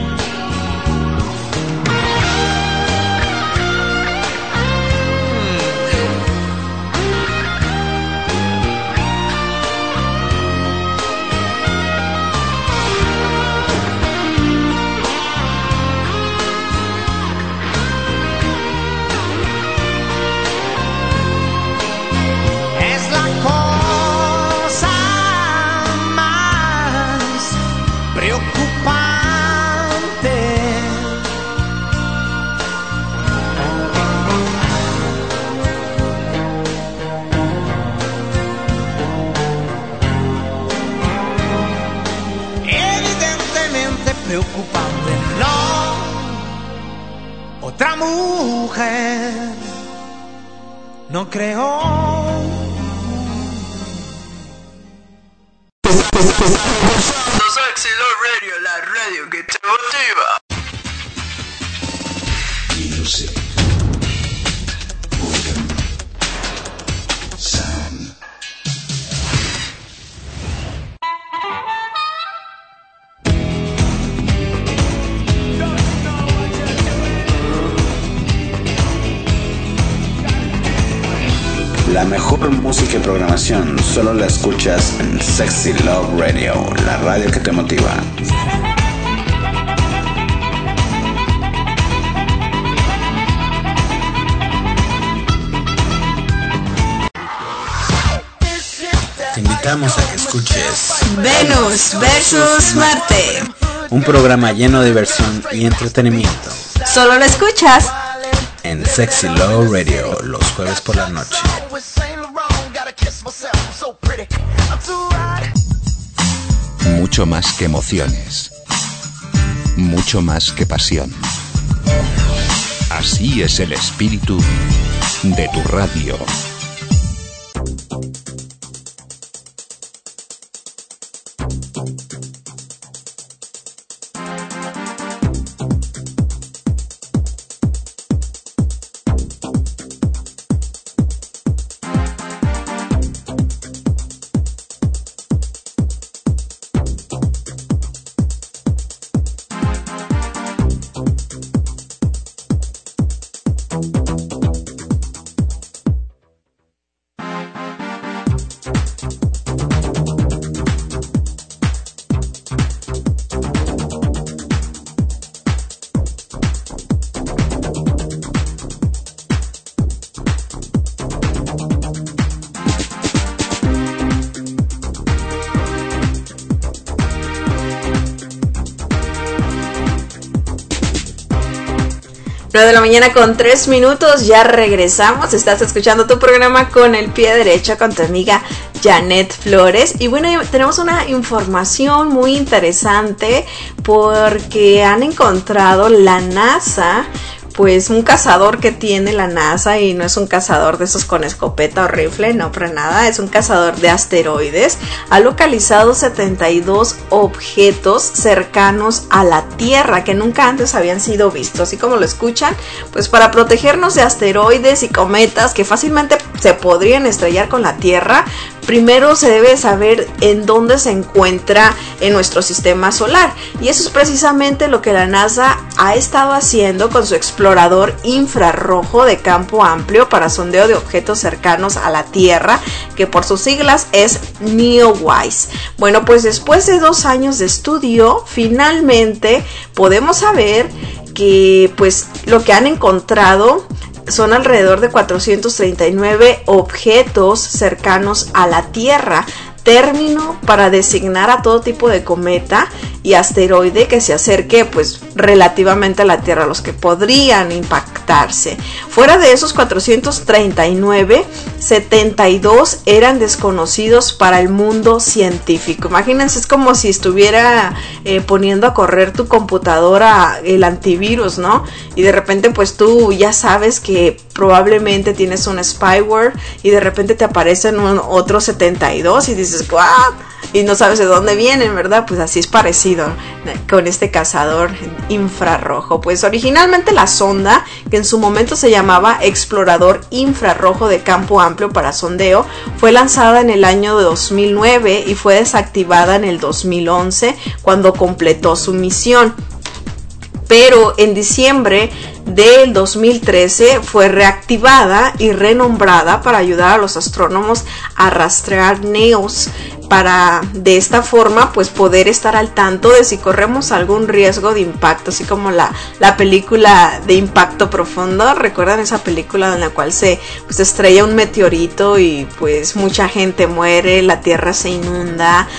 Preocupante, no, otra mujer, no creo. Sexy Love Radio, la radio que te motiva. Music. Organ. Sound. La mejor música y programación solo la escuchas en Sexy Love Radio, la radio que te motiva. Te invitamos a que escuches Venus versus Marte, un programa lleno de diversión y entretenimiento. Solo lo escuchas en Sexy Love Radio los jueves por la noche. Mucho más que emociones. Mucho más que pasión. Así es el espíritu de tu radio. nueve de la mañana con tres minutos, ya regresamos. Estás escuchando tu programa Con el Pie Derecho con tu amiga Janet Flores. Y bueno, tenemos una información muy interesante porque han encontrado la NASA, pues un cazador que tiene la NASA, y no es un cazador de esos con escopeta o rifle, no, para nada, es un cazador de asteroides. Ha localizado setenta y dos objetos cercanos a la Tierra que nunca antes habían sido vistos. Así como lo escuchan, pues para protegernos de asteroides y cometas que fácilmente se podrían estrellar con la Tierra, primero se debe saber en dónde se encuentra en nuestro sistema solar. Y eso es precisamente lo que la NASA ha estado haciendo con su explorador infrarrojo de campo amplio para sondeo de objetos cercanos a la Tierra, que por sus siglas es NEOWISE. Bueno, pues después de dos años de estudio, finalmente podemos saber que pues lo que han encontrado son alrededor de cuatrocientos treinta y nueve objetos cercanos a la Tierra, término para designar a todo tipo de cometa y asteroide que se acerque pues relativamente a la Tierra, los que podrían impactarse. Fuera de esos cuatrocientos treinta y nueve, setenta y dos eran desconocidos para el mundo científico. Imagínense, es como si estuviera eh, poniendo a correr tu computadora el antivirus, ¿no? Y de repente pues tú ya sabes que probablemente tienes un spyware y de repente te aparecen un, otros setenta y dos y dices, ¿what? Y no sabes de dónde vienen, ¿verdad? Pues así es parecido con este cazador infrarrojo. Pues originalmente la sonda, que en su momento se llamaba Explorador Infrarrojo de Campo Amplio para Sondeo, fue lanzada en el año de dos mil nueve y fue desactivada en el dos mil once cuando completó su misión. Pero en diciembre del dos mil trece fue reactivada y renombrada para ayudar a los astrónomos a rastrear NEOs, para de esta forma pues poder estar al tanto de si corremos algún riesgo de impacto, así como la, la película de Impacto Profundo. ¿Recuerdan esa película en la cual se pues, estrella un meteorito y pues mucha gente muere, la Tierra se inunda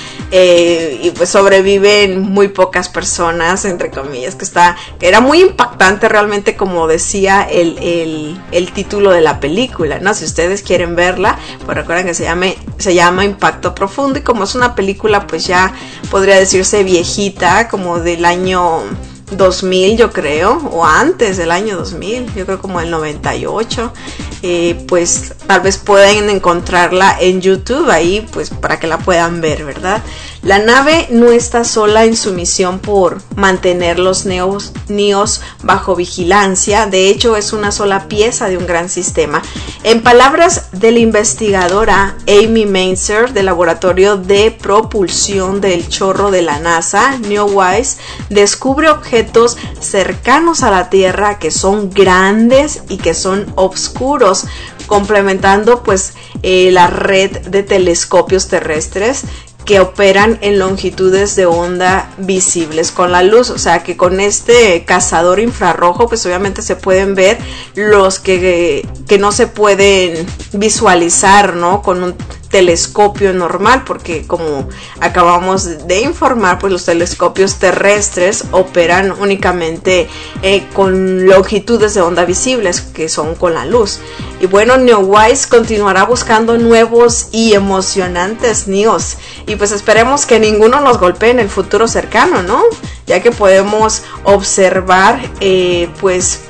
eh, y pues sobreviven muy pocas personas, entre comillas, que está que era muy impactante realmente, como decía el, el, el título de la película, ¿no? Si ustedes quieren verla, pues recuerden que se llama, se llama Impacto Profundo, y como es una película pues ya podría decirse viejita, como del año dos mil yo creo, o antes del año dos mil, yo creo como el noventa y ocho, eh, pues tal vez pueden encontrarla en YouTube ahí pues para que la puedan ver, ¿verdad? La nave no está sola en su misión por mantener los neos, NEOs bajo vigilancia. De hecho, es una sola pieza de un gran sistema. En palabras de la investigadora Amy Mainzer del Laboratorio de Propulsión del Chorro de la NASA, NEOWISE descubre objetos cercanos a la Tierra que son grandes y que son oscuros, complementando pues eh, la red de telescopios terrestres que operan en longitudes de onda visibles con la luz. O sea que con este cazador infrarrojo pues obviamente se pueden ver los que, que no se pueden visualizar, ¿no? Con un telescopio normal, porque como acabamos de informar, pues los telescopios terrestres operan únicamente eh, con longitudes de onda visibles, que son con la luz. Y bueno, NEOWISE continuará buscando nuevos y emocionantes NEOs, y pues esperemos que ninguno nos golpee en el futuro cercano, ¿no? Ya que podemos observar eh, pues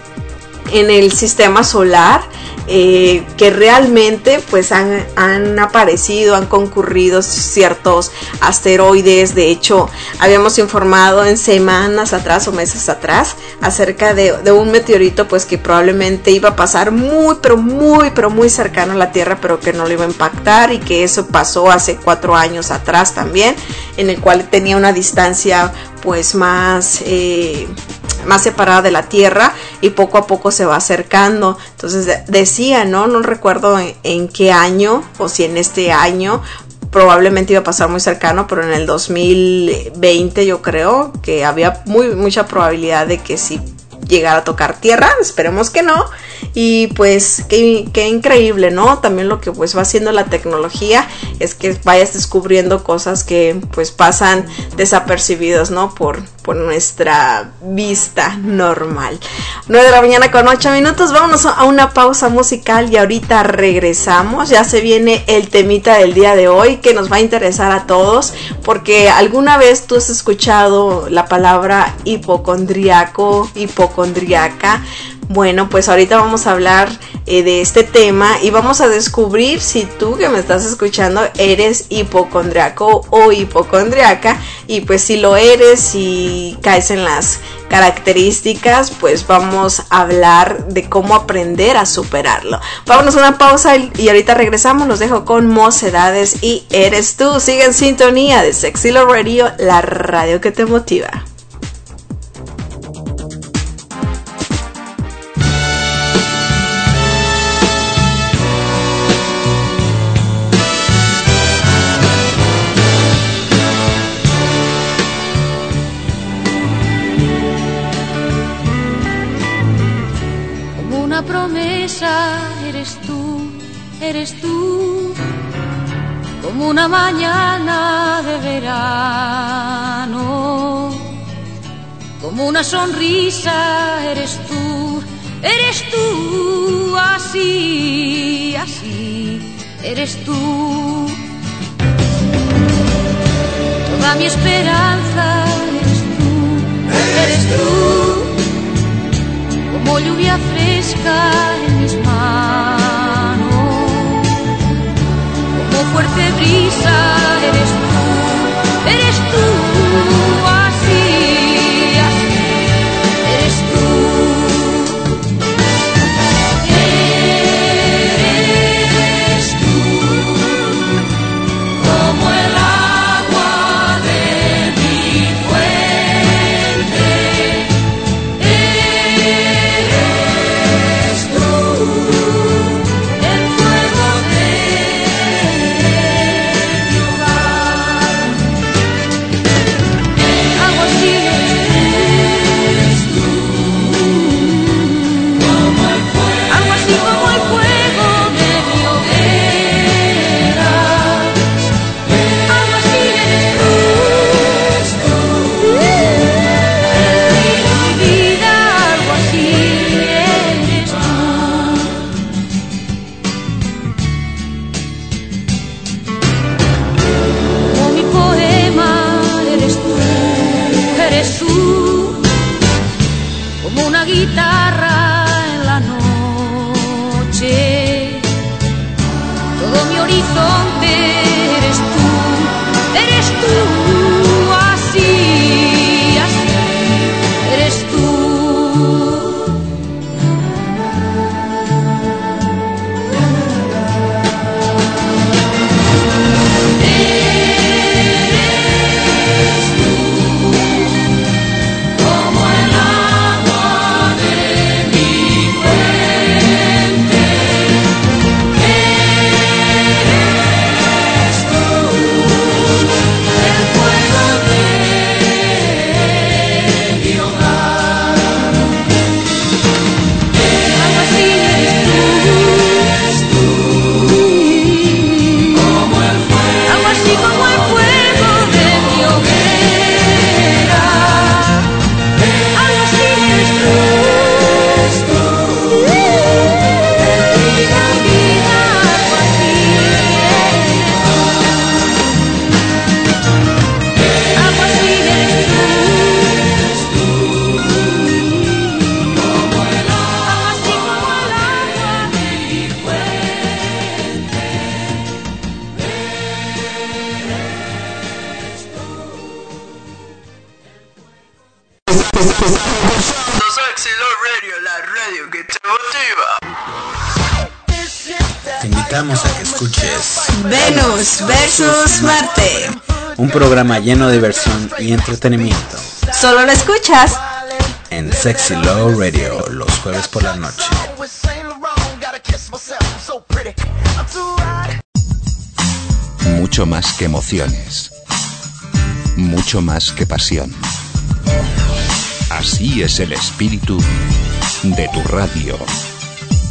en el sistema solar Eh, que realmente pues han, han aparecido, han concurrido ciertos asteroides. De hecho, habíamos informado en semanas atrás o meses atrás acerca de, de un meteorito pues que probablemente iba a pasar muy pero muy pero muy cercano a la Tierra, pero que no lo iba a impactar, y que eso pasó hace cuatro años atrás también, en el cual tenía una distancia pues más eh, más separada de la Tierra, y poco a poco se va acercando. Entonces de, decía, no no recuerdo en, en qué año, o si en este año probablemente iba a pasar muy cercano, pero en el dos mil veinte yo creo que había muy mucha probabilidad de que sí llegara a tocar tierra. Esperemos que no. y pues qué, qué increíble, ¿no? También lo que pues va haciendo la tecnología es que vayas descubriendo cosas que pues pasan desapercibidos, ¿no? Por, por nuestra vista normal. nueve de la mañana con ocho minutos, vámonos a una pausa musical y ahorita regresamos. Ya se viene el temita del día de hoy que nos va a interesar a todos, porque alguna vez tú has escuchado la palabra hipocondriaco, hipocondriaca. Bueno, pues ahorita vamos a hablar eh, de este tema y vamos a descubrir si tú que me estás escuchando eres hipocondriaco o hipocondriaca, y pues si lo eres, si caes en las características, pues vamos a hablar de cómo aprender a superarlo. Vámonos a una pausa y ahorita regresamos. Los dejo con Mocedades y Eres Tú. Sigue en sintonía de Sexy Love Radio, la radio que te motiva. Eres tú, eres tú, como una mañana de verano, como una sonrisa, eres tú, eres tú, así, así, eres tú. Toda mi esperanza, eres tú, eres tú, como lluvia fresca en mis manos, como fuerte brisa, eres tú, eres tú, así, así, eres tú. Eres tú, como el agua de mi fuente. Sexy Love Radio, la radio que te motiva. Te invitamos a que escuches Venus versus Marte, un programa lleno de diversión y entretenimiento. Solo lo escuchas en Sexy Love Radio los jueves por la noche. Mucho más que emociones, mucho más que pasión. Así es el espíritu de tu radio.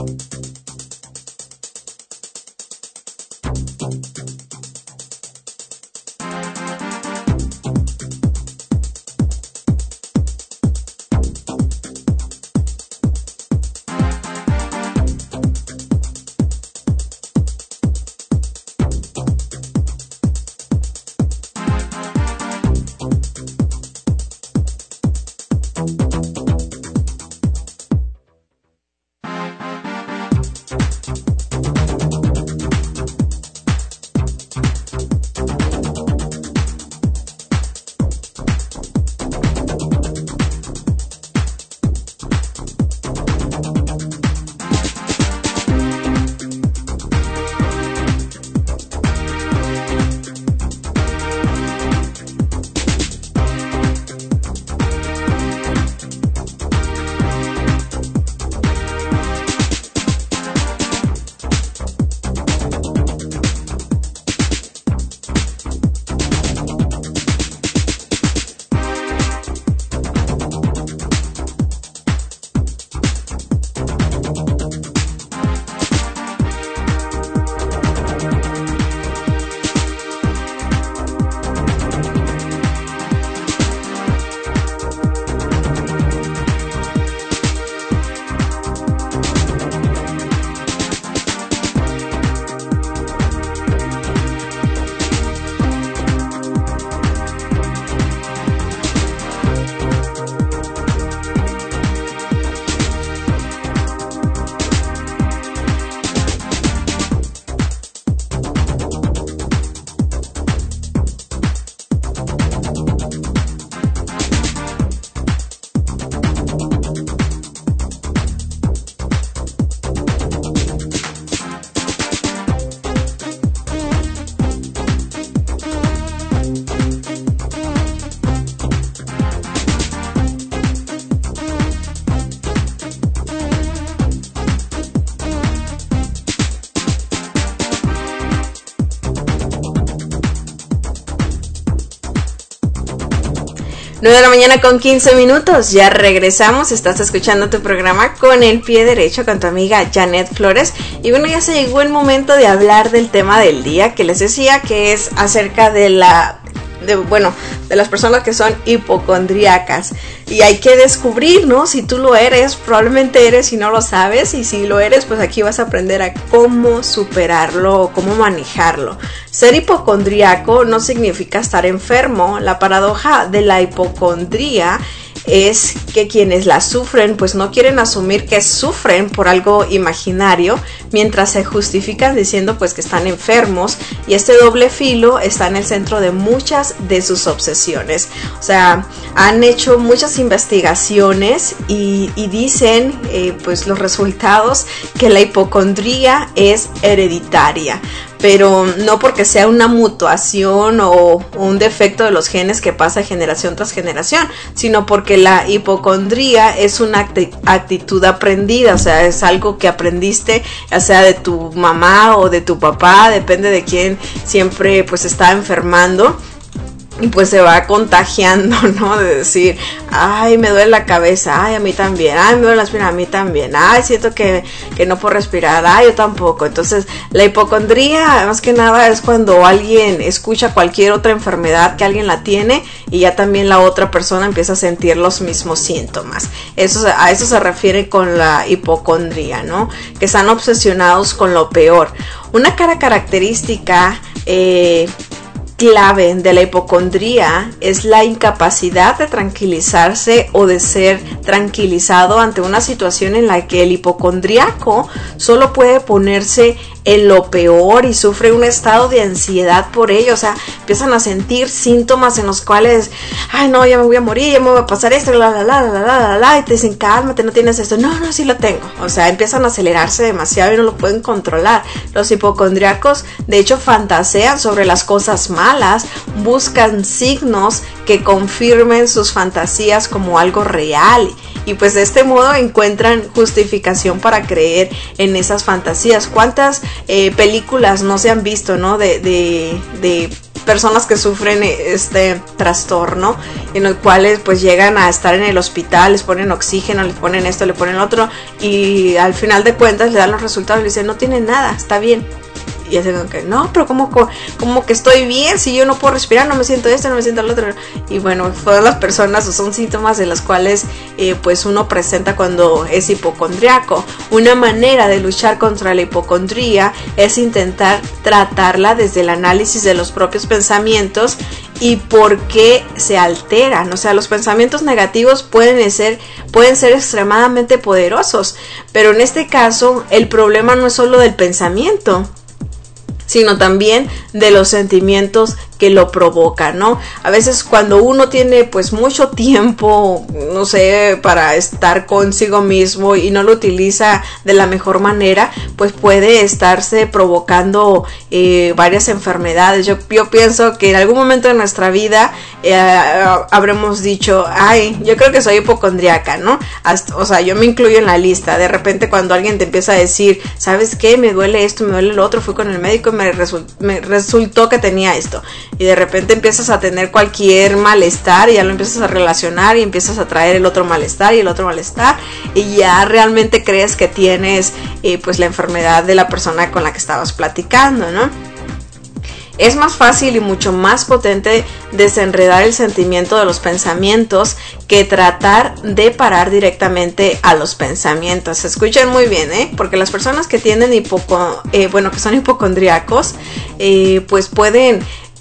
nueve de la mañana con quince minutos, ya regresamos, estás escuchando tu programa Con el Pie Derecho con tu amiga Janet Flores. Y bueno, ya se llegó el momento de hablar del tema del día que les decía, que es acerca de la... De, bueno, de las personas que son hipocondríacas, y hay que descubrir, ¿no? Si tú lo eres, probablemente eres y no lo sabes, y si lo eres, pues aquí vas a aprender a cómo superarlo o cómo manejarlo. Ser hipocondríaco no significa estar enfermo. La paradoja de la hipocondría es que quienes la sufren pues no quieren asumir que sufren por algo imaginario, mientras se justifican diciendo pues que están enfermos, y este doble filo está en el centro de muchas de sus obsesiones. O sea, han hecho muchas investigaciones y, y dicen eh, pues los resultados que la hipocondría es hereditaria, pero no porque sea una mutación o un defecto de los genes que pasa generación tras generación, sino porque la hipocondría es una actitud aprendida. O sea, es algo que aprendiste, ya sea de tu mamá o de tu papá, depende de quién siempre pues está enfermando. Y pues se va contagiando, ¿no? De decir, ay, me duele la cabeza, ay, a mí también, ay, me duele las piernas, a mí también, ay, siento que, que no puedo respirar, ay, yo tampoco. Entonces, la hipocondría, más que nada, es cuando alguien escucha cualquier otra enfermedad que alguien la tiene y ya también la otra persona empieza a sentir los mismos síntomas. Eso, a eso se refiere con la hipocondría, ¿no? Que están obsesionados con lo peor. Una cara característica, eh... clave de la hipocondría es la incapacidad de tranquilizarse o de ser tranquilizado ante una situación en la que el hipocondríaco solo puede ponerse en lo peor y sufre un estado de ansiedad por ello. O sea, empiezan a sentir síntomas en los cuales, ay, no, ya me voy a morir, ya me va a pasar esto, la, la, la, la, la, la, la, y te dicen, cálmate, no tienes esto. No, no, sí lo tengo. O sea, empiezan a acelerarse demasiado y no lo pueden controlar. Los hipocondríacos, de hecho, fantasean sobre las cosas malas, buscan signos que confirmen sus fantasías como algo real, y pues de este modo encuentran justificación para creer en esas fantasías. ¿Cuántas eh, películas no se han visto, no? De, de, de personas que sufren este trastorno, en los cuales pues llegan a estar en el hospital, les ponen oxígeno, les ponen esto, le ponen lo otro, y al final de cuentas le dan los resultados y le dicen, no tiene nada, está bien. Y así como que, no, pero como, como que estoy bien, si yo no puedo respirar, no me siento esto, no me siento lo otro. Y bueno, todas las personas son síntomas de los cuales eh, pues uno presenta cuando es hipocondriaco. Una manera de luchar contra la hipocondría es intentar tratarla desde el análisis de los propios pensamientos y por qué se alteran. O sea, los pensamientos negativos pueden ser, pueden ser extremadamente poderosos, pero en este caso el problema no es solo del pensamiento, sino también de los sentimientos que lo provocan, ¿no? A veces cuando uno tiene pues mucho tiempo, no sé, para estar consigo mismo y no lo utiliza de la mejor manera, pues puede estarse provocando eh, varias enfermedades. Yo, yo pienso que en algún momento de nuestra vida eh, habremos dicho, ay, yo creo que soy hipocondriaca, ¿no? Hasta, o sea, yo me incluyo en la lista. De repente cuando alguien te empieza a decir, ¿sabes qué? Me duele esto, me duele lo otro, fui con el médico y me, result- me resultó que tenía esto. Y de repente empiezas a tener cualquier malestar y ya lo empiezas a relacionar y empiezas a traer el otro malestar y el otro malestar y ya realmente crees que tienes eh, pues la enfermedad de la persona con la que estabas platicando, ¿no? Es más fácil y mucho más potente desenredar el sentimiento de los pensamientos que tratar de parar directamente a los pensamientos. Escuchen muy bien, ¿eh? Porque las personas que tienen hipoco, eh, bueno, que son hipocondríacos, eh, pues pueden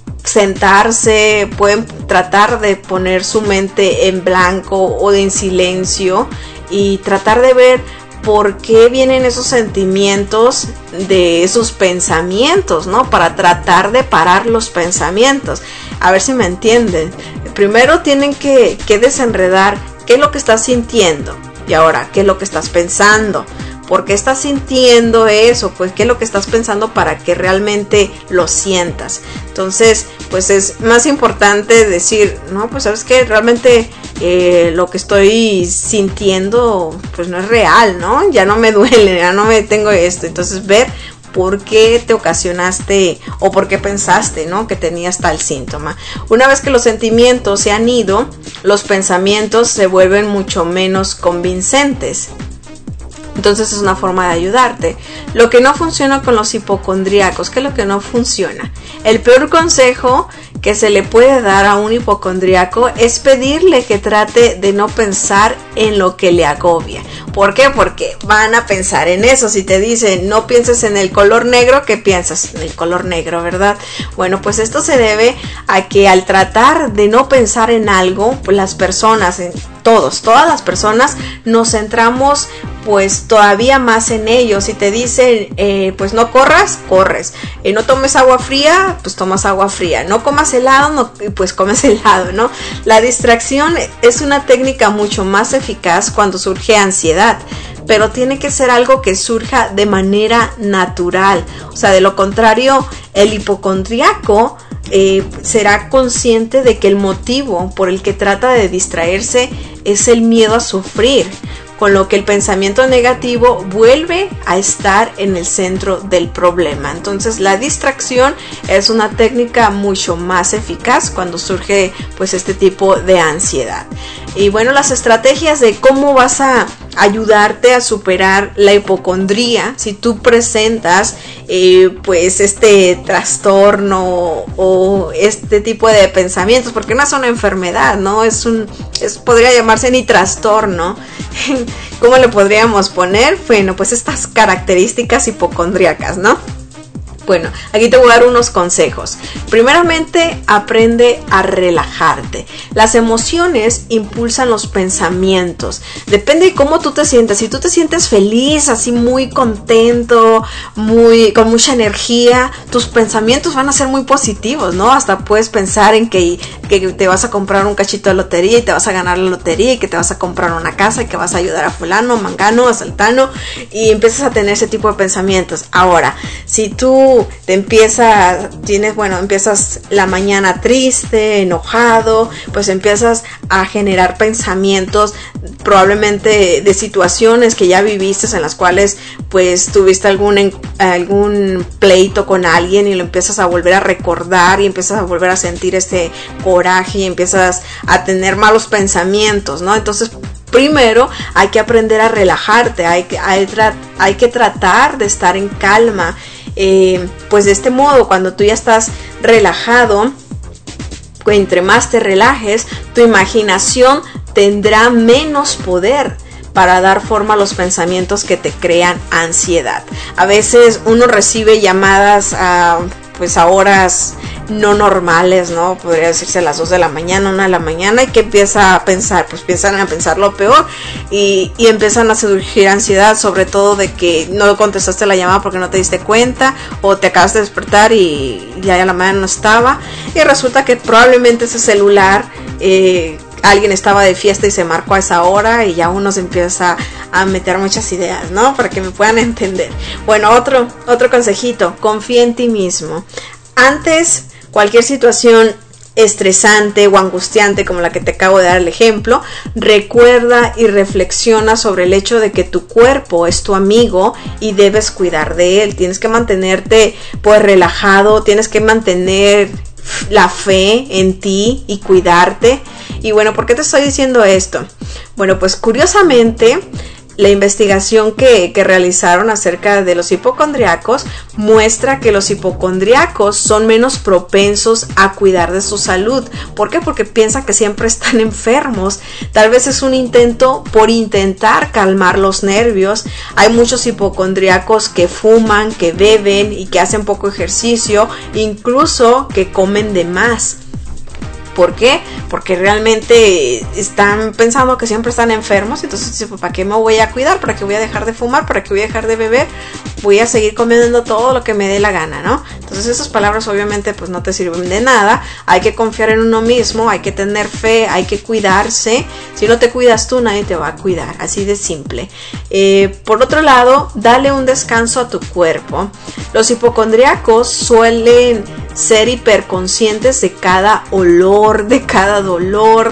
sentarse, pueden tratar de poner su mente en blanco o en silencio y tratar de ver por qué vienen esos sentimientos de esos pensamientos, ¿no? Para tratar de parar los pensamientos. A ver si me entienden. Primero tienen que, que desenredar qué es lo que estás sintiendo y ahora qué es lo que estás pensando. ¿Por qué estás sintiendo eso? Pues qué es lo que estás pensando para que realmente lo sientas. Entonces, pues es más importante decir, no, pues sabes que realmente eh, lo que estoy sintiendo pues no es real, ¿no? Ya no me duele, ya no me tengo esto. Entonces ver por qué te ocasionaste o por qué pensaste, ¿no? Que tenías tal síntoma. Una vez que los sentimientos se han ido, los pensamientos se vuelven mucho menos convincentes. Entonces es una forma de ayudarte. Lo que no funciona con los hipocondríacos, ¿qué es lo que no funciona? El peor consejo que se le puede dar a un hipocondríaco es pedirle que trate de no pensar en lo que le agobia. ¿Por qué? Porque van a pensar en eso. Si te dicen no pienses en el color negro, ¿qué piensas? En el color negro, ¿verdad? Bueno, pues esto se debe a que al tratar de no pensar en algo, pues las personas, todos, todas las personas nos centramos pues todavía más en ello. Si te dicen eh, pues no corras, corres, eh, no tomes agua fría, pues tomas agua fría, no comas helado, no, pues comes helado, ¿no? La distracción es una técnica mucho más eficaz cuando surge ansiedad, pero tiene que ser algo que surja de manera natural. O sea, de lo contrario, el hipocondríaco eh, será consciente de que el motivo por el que trata de distraerse es el miedo a sufrir, con lo que el pensamiento negativo vuelve a estar en el centro del problema. Entonces la distracción es una técnica mucho más eficaz cuando surge pues este tipo de ansiedad. Y bueno, las estrategias de cómo vas a ayudarte a superar la hipocondría si tú presentas eh, pues este trastorno o este tipo de pensamientos, porque no es una enfermedad, no es un, es, podría llamarse ni trastorno. ¿Cómo le podríamos poner? Bueno, pues estas características hipocondríacas, ¿no? Bueno, aquí te voy a dar unos consejos. Primeramente, aprende a relajarte. Las emociones impulsan los pensamientos. Depende de cómo tú te sientas. Si tú te sientes feliz, así muy contento, muy con mucha energía, tus pensamientos van a ser muy positivos, ¿no? Hasta puedes pensar en que, que te vas a comprar un cachito de lotería y te vas a ganar la lotería y que te vas a comprar una casa y que vas a ayudar a fulano, mangano, a saltano, y empiezas a tener ese tipo de pensamientos. Ahora, si tú tú te empiezas, tienes, bueno, empiezas la mañana triste, enojado, pues empiezas a generar pensamientos probablemente de situaciones que ya viviste, en las cuales pues tuviste algún, algún pleito con alguien y lo empiezas a volver a recordar y empiezas a volver a sentir ese coraje y empiezas a tener malos pensamientos, ¿no? Entonces, primero hay que aprender a relajarte, hay que, hay, tra- hay que tratar de estar en calma, eh, pues de este modo, cuando tú ya estás relajado, entre más te relajes, tu imaginación tendrá menos poder para dar forma a los pensamientos que te crean ansiedad. A veces uno recibe llamadas a, pues a horas no normales, ¿no? Podría decirse a las dos de la mañana, una de la mañana, y que empieza a pensar, pues empiezan a pensar lo peor y, y empiezan a surgir ansiedad, sobre todo de que no contestaste la llamada porque no te diste cuenta, o te acabas de despertar y ya a la mañana no estaba, y resulta que probablemente ese celular, eh, alguien estaba de fiesta y se marcó a esa hora, y ya uno se empieza a meter muchas ideas, ¿no? Para que me puedan entender. Bueno, otro, otro consejito, confía en ti mismo. Antes, cualquier situación estresante o angustiante como la que te acabo de dar el ejemplo, recuerda y reflexiona sobre el hecho de que tu cuerpo es tu amigo y debes cuidar de él. Tienes que mantenerte pues relajado, tienes que mantener la fe en ti y cuidarte. Y bueno, ¿por qué te estoy diciendo esto? Bueno, pues curiosamente, la investigación que, que realizaron acerca de los hipocondriacos muestra que los hipocondriacos son menos propensos a cuidar de su salud. ¿Por qué? Porque piensan que siempre están enfermos. Tal vez es un intento por intentar calmar los nervios. Hay muchos hipocondriacos que fuman, que beben y que hacen poco ejercicio, incluso que comen de más. ¿Por qué? Porque realmente están pensando que siempre están enfermos. Entonces, ¿para qué me voy a cuidar? ¿Para qué voy a dejar de fumar? ¿Para qué voy a dejar de beber? Voy a seguir comiendo todo lo que me dé la gana, ¿no? Entonces esas palabras obviamente pues no te sirven de nada. Hay que confiar en uno mismo, hay que tener fe, hay que cuidarse. Si no te cuidas tú, nadie te va a cuidar, así de simple. Eh, por otro lado, dale un descanso a tu cuerpo. Los hipocondríacos suelen ser hiperconscientes de cada olor, de cada dolor,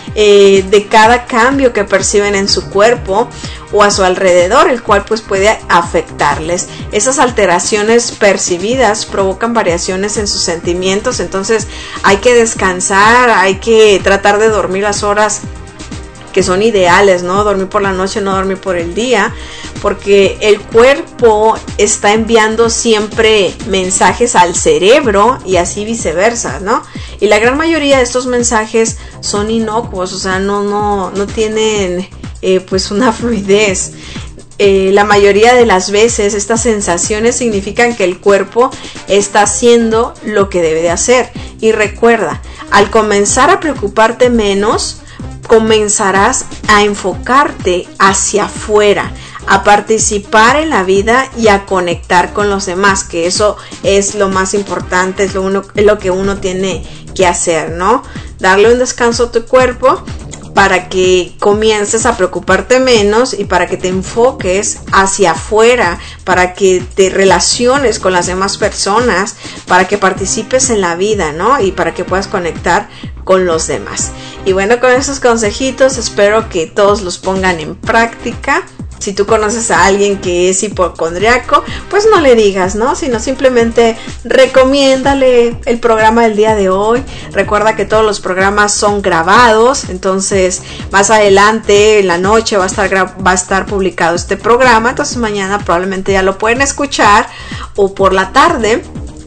eh, de cada cambio que perciben en su cuerpo o a su alrededor, el cual pues puede afectarles. Esas alteraciones percibidas provocan variaciones en sus sentimientos, entonces hay que descansar, hay que tratar de dormir las horas que son ideales, ¿no? Dormir por la noche, no dormir por el día, porque el cuerpo está enviando siempre mensajes al cerebro y así viceversa, ¿no? Y la gran mayoría de estos mensajes son inocuos, o sea, no, no, no tienen eh, pues una fluidez. Eh, la mayoría de las veces estas sensaciones significan que el cuerpo está haciendo lo que debe de hacer. Y recuerda, al comenzar a preocuparte menos, comenzarás a enfocarte hacia afuera, a participar en la vida y a conectar con los demás, que eso es lo más importante, es lo, uno, es lo que uno tiene que hacer, ¿no? Darle un descanso a tu cuerpo para que comiences a preocuparte menos y para que te enfoques hacia afuera, para que te relaciones con las demás personas, para que participes en la vida, ¿no? Y para que puedas conectar con los demás. Y bueno, con esos consejitos espero que todos los pongan en práctica. Si tú conoces a alguien que es hipocondriaco, pues no le digas, ¿no? Sino simplemente recomiéndale el programa del día de hoy. Recuerda que todos los programas son grabados, entonces más adelante en la noche va a estar, va a estar publicado este programa, entonces mañana probablemente ya lo pueden escuchar o por la tarde.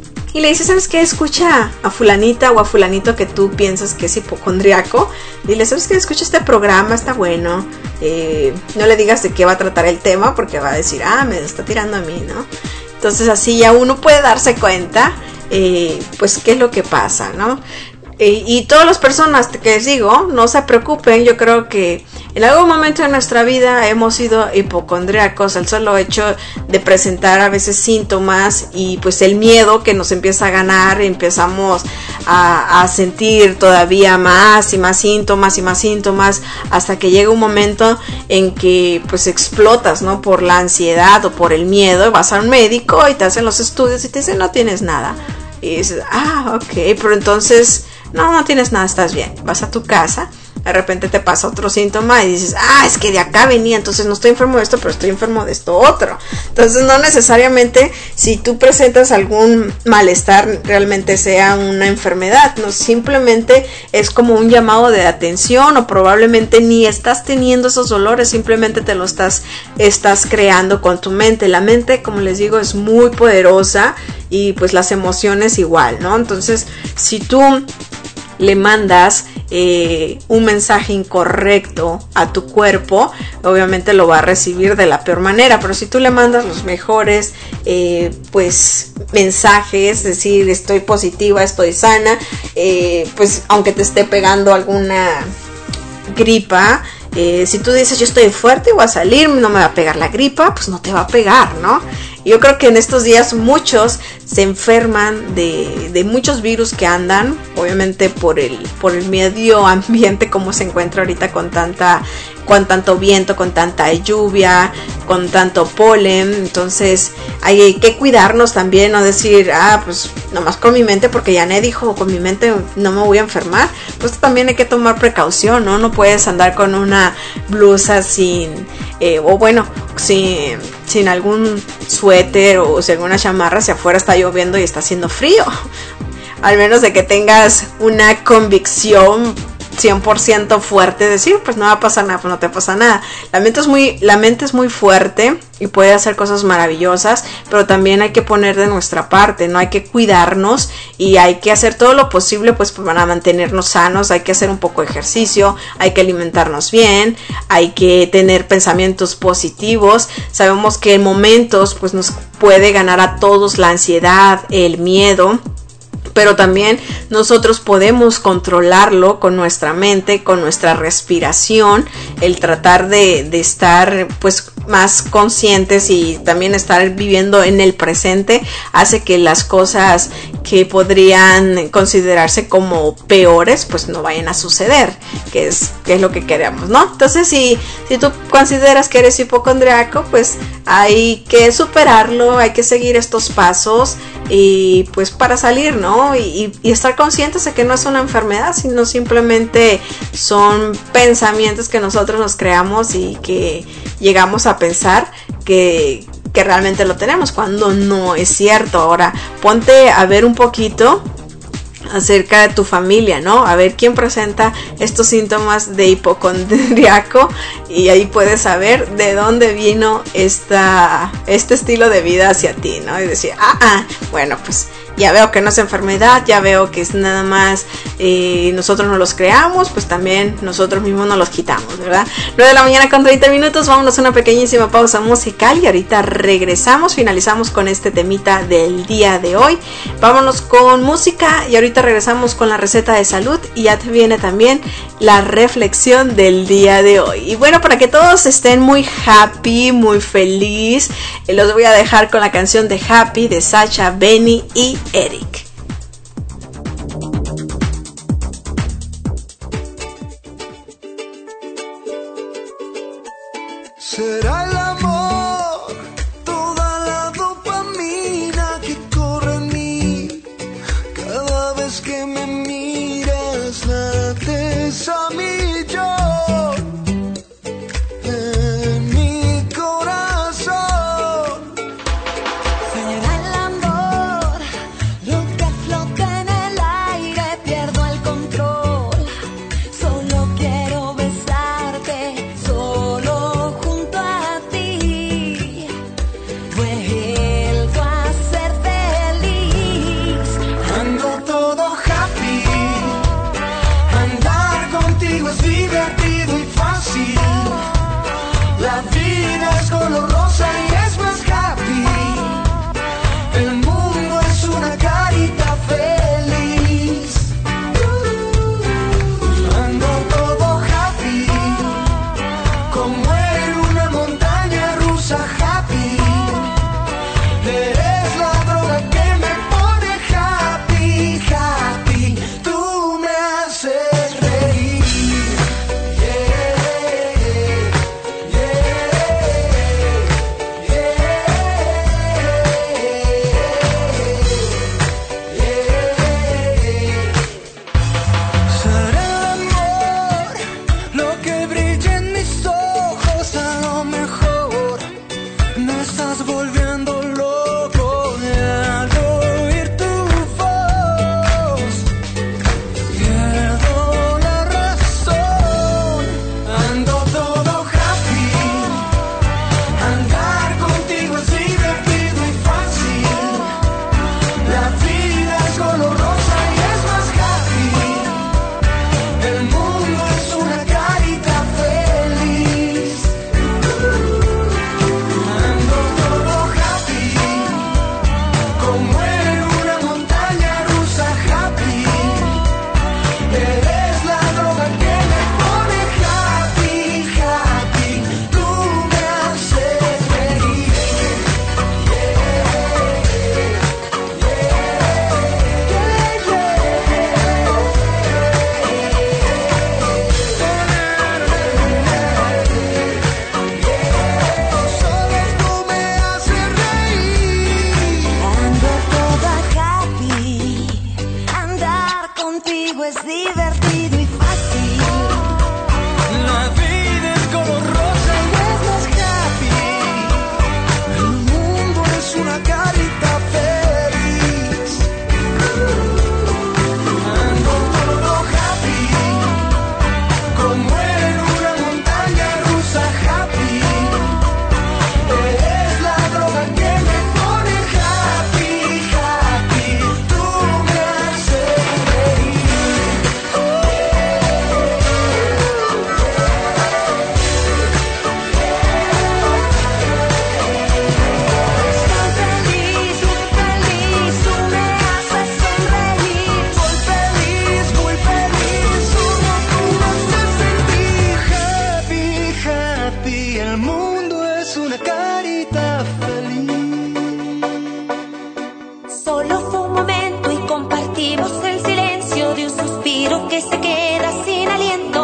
Y le dices, ¿sabes qué? Escucha a fulanita o a fulanito que tú piensas que es hipocondriaco. Dile, ¿sabes qué? Escucha este programa, está bueno. Eh, no le digas de qué va a tratar el tema porque va a decir, ah, me está tirando a mí, ¿no? Entonces así ya uno puede darse cuenta, eh, pues, qué es lo que pasa, ¿no? Eh, y todas las personas que les digo, no se preocupen, yo creo que en algún momento de nuestra vida hemos sido hipocondríacos. El solo hecho de presentar a veces síntomas y pues el miedo que nos empieza a ganar, empezamos a, a sentir todavía más y más síntomas y más síntomas hasta que llega un momento en que pues explotas, ¿no? Por la ansiedad o por el miedo, vas a un médico y te hacen los estudios y te dicen no tienes nada. Y dices, ah, ok, pero entonces no, no tienes nada, estás bien. Vas a tu casa, de repente te pasa otro síntoma y dices, ah, es que de acá venía, entonces no estoy enfermo de esto, pero estoy enfermo de esto otro. Entonces no necesariamente si tú presentas algún malestar realmente sea una enfermedad, no, simplemente es como un llamado de atención, o probablemente ni estás teniendo esos dolores, simplemente te lo estás, estás creando con tu mente. La mente, como les digo, es muy poderosa y pues las emociones igual, ¿no? Entonces si tú le mandas eh, un mensaje incorrecto a tu cuerpo, obviamente lo va a recibir de la peor manera. Pero si tú le mandas los mejores eh, pues mensajes, es decir, estoy positiva, estoy sana, eh, pues aunque te esté pegando alguna gripa, eh, si tú dices yo estoy fuerte, voy a salir, no me va a pegar la gripa, pues no te va a pegar, ¿no? Yo creo que en estos días muchos se enferman de, de muchos virus que andan, obviamente por el, por el medio ambiente como se encuentra ahorita con tanta, con tanto viento, con tanta lluvia, con tanto polen. Entonces hay que cuidarnos también, no decir, ah, pues nomás con mi mente, porque Janet dijo, con mi mente no me voy a enfermar. Pues también hay que tomar precaución, ¿no? No puedes andar con una blusa sin, eh, o bueno, sin, sin algún suéter o sin alguna chamarra si afuera está lloviendo y está haciendo frío. Al menos de que tengas una convicción cien por ciento fuerte, decir, pues no va a pasar nada, pues no te pasa nada. La mente es muy, la mente es muy fuerte y puede hacer cosas maravillosas, pero también hay que poner de nuestra parte, ¿no? Hay que cuidarnos y hay que hacer todo lo posible pues para mantenernos sanos. Hay que hacer un poco de ejercicio, hay que alimentarnos bien, hay que tener pensamientos positivos. Sabemos que en momentos pues nos puede ganar a todos la ansiedad, el miedo, pero también nosotros podemos controlarlo con nuestra mente, con nuestra respiración, el tratar de, de estar pues más conscientes y también estar viviendo en el presente hace que las cosas que podrían considerarse como peores pues no vayan a suceder, que es, que es lo que queremos, ¿no? Entonces si, si tú consideras que eres hipocondriaco, pues hay que superarlo, hay que seguir estos pasos y pues para salir, ¿no? Y, y estar conscientes de que no es una enfermedad, sino simplemente son pensamientos que nosotros nos creamos y que llegamos a pensar que, que realmente lo tenemos cuando no es cierto. Ahora ponte a ver un poquito acerca de tu familia, ¿no? A ver quién presenta estos síntomas de hipocondriaco y ahí puedes saber de dónde vino esta, este estilo de vida hacia ti, ¿no? Y decir, ah, ah, bueno, pues ya veo que no es enfermedad, ya veo que es nada más eh, nosotros no los creamos, pues también nosotros mismos nos los quitamos, ¿verdad? nueve de la mañana con treinta minutos, vámonos a una pequeñísima pausa musical y ahorita regresamos, finalizamos con este temita del día de hoy. Vámonos con música y ahorita regresamos con la receta de salud y ya te viene también la reflexión del día de hoy. Y bueno, para que todos estén muy happy, muy feliz, eh, los voy a dejar con la canción de Happy de Sacha, Benny y Eric. Será el amor, toda la dopamina que corre en mí. Cada vez que me miras, lates a mí yo. En mi corazón. Será el amor, lo que flota en el aire, pierdo el control. Solo quiero besarte, solo junto a ti. Vuelvo a ser feliz. Ando todo happy. Andar contigo es divertido y fácil. La vida es color rosa y es más happy. El mundo es una carita feliz. Ando todo happy. ando loco al oír tu voz. Pierdo la razón, ando todo happy. Andar contigo es divertido y fácil. La vida es color rosa y es más happy. El mundo es una carita feliz. Ando todo happy, como en una montaña rusa happy. Eres la droga que me pone happy, happy. Tú me haces reír. Solo tú me haces reír. Ando toda happy. Andar contigo es divertido y fácil. La vida es color rosa y es más happy. El mundo es una carita feliz. Ando todo happy, como en una montaña rusa happy. Eres la droga que me pone happy, happy. Tú me haces reír. Estoy feliz, muy feliz. Tú me haces sonreír. Soy feliz, muy feliz, solo tú me haces sentir happy, happy. El mundo es una carita feliz. Solo fue un momento y compartimos el silencio de un suspiro que se queda sin aliento.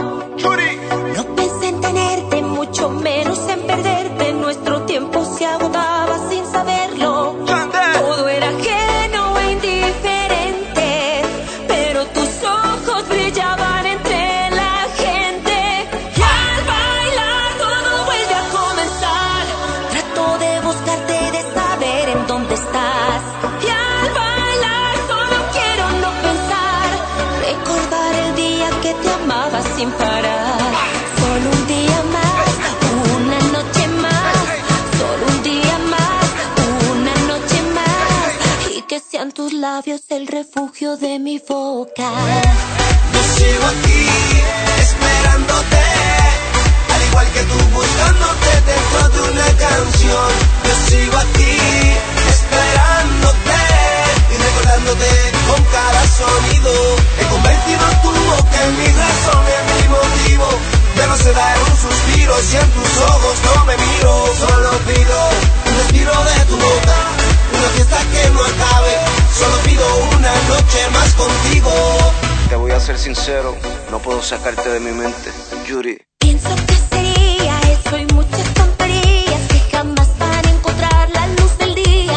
No pensé en tenerte, mucho menos en perderte. Nuestro tiempo se agotaba sin saberlo. Todo era ajeno e indiferente, pero tus ojos brillaban entre la gente. Y al bailar todo vuelve a comenzar. Trato de buscarte, de saber en dónde estás. Y al bailar solo quiero no pensar, recordar el día que te amaba sin parar. Solo un día más, una noche más. Solo un día más, una noche más. Y que sean tus labios el refugio de mi boca. Yo sigo aquí, esperándote, al igual que tú buscándote dentro de una canción. Yo sigo aquí, esperándote y recordándote con cada sonido. He convertido tu boca en mi razón, en mi motivo. Ya no se da en un suspiro si en tus ojos no me miro. Solo pido un respiro de tu boca, una fiesta que no acabe. Solo pido una noche más contigo. Te voy a ser sincero, no puedo sacarte de mi mente, Yuri. Pienso que sería eso y muchas tonterías que jamás van a encontrar la luz del día.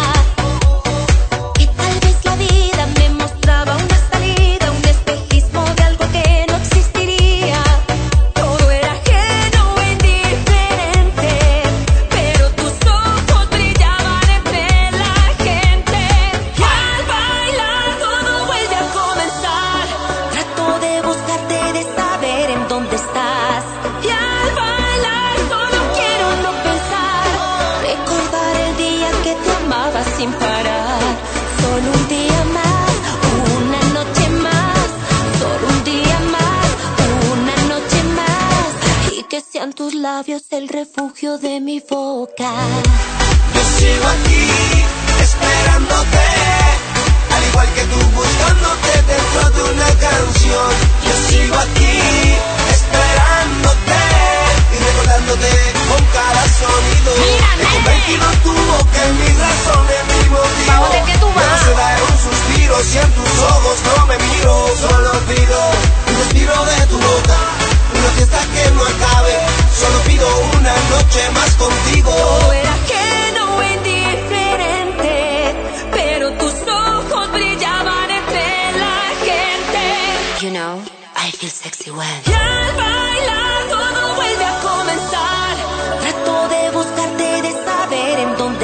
Que tal vez la vida me mostraba una salida, un espejismo de algo que no existiría. Todo era ajeno e indiferente, pero tus ojos brillaban entre la gente. Y al bailar todo vuelve a comenzar. Trato de buscarte, de saber en dónde estás. Y al bailar solo quiero no pensar, recordar el día que te amaba sin parar. Solo un día más, una noche más. Solo un día más, una noche más. Y que sean tus labios el refugio de mi boca. Yo sigo aquí, esperándote, al igual que tú buscándote dentro de una canción. Yo sigo aquí, esperándote y recordándote con cada sonido. He convertido tu boca en mi razón, en mi motivo. Ya no se da en un suspiro si en tus ojos no me miro. Solo pido un respiro de tu boca, una fiesta que no acabe. Solo pido una noche más contigo. Todo era ajeno e indiferente, pero tus ojos brillaban entre la gente. You know, I feel sexy when. Y al bailar todo vuelve a comenzar. Trato de buscarte, de saber en dónde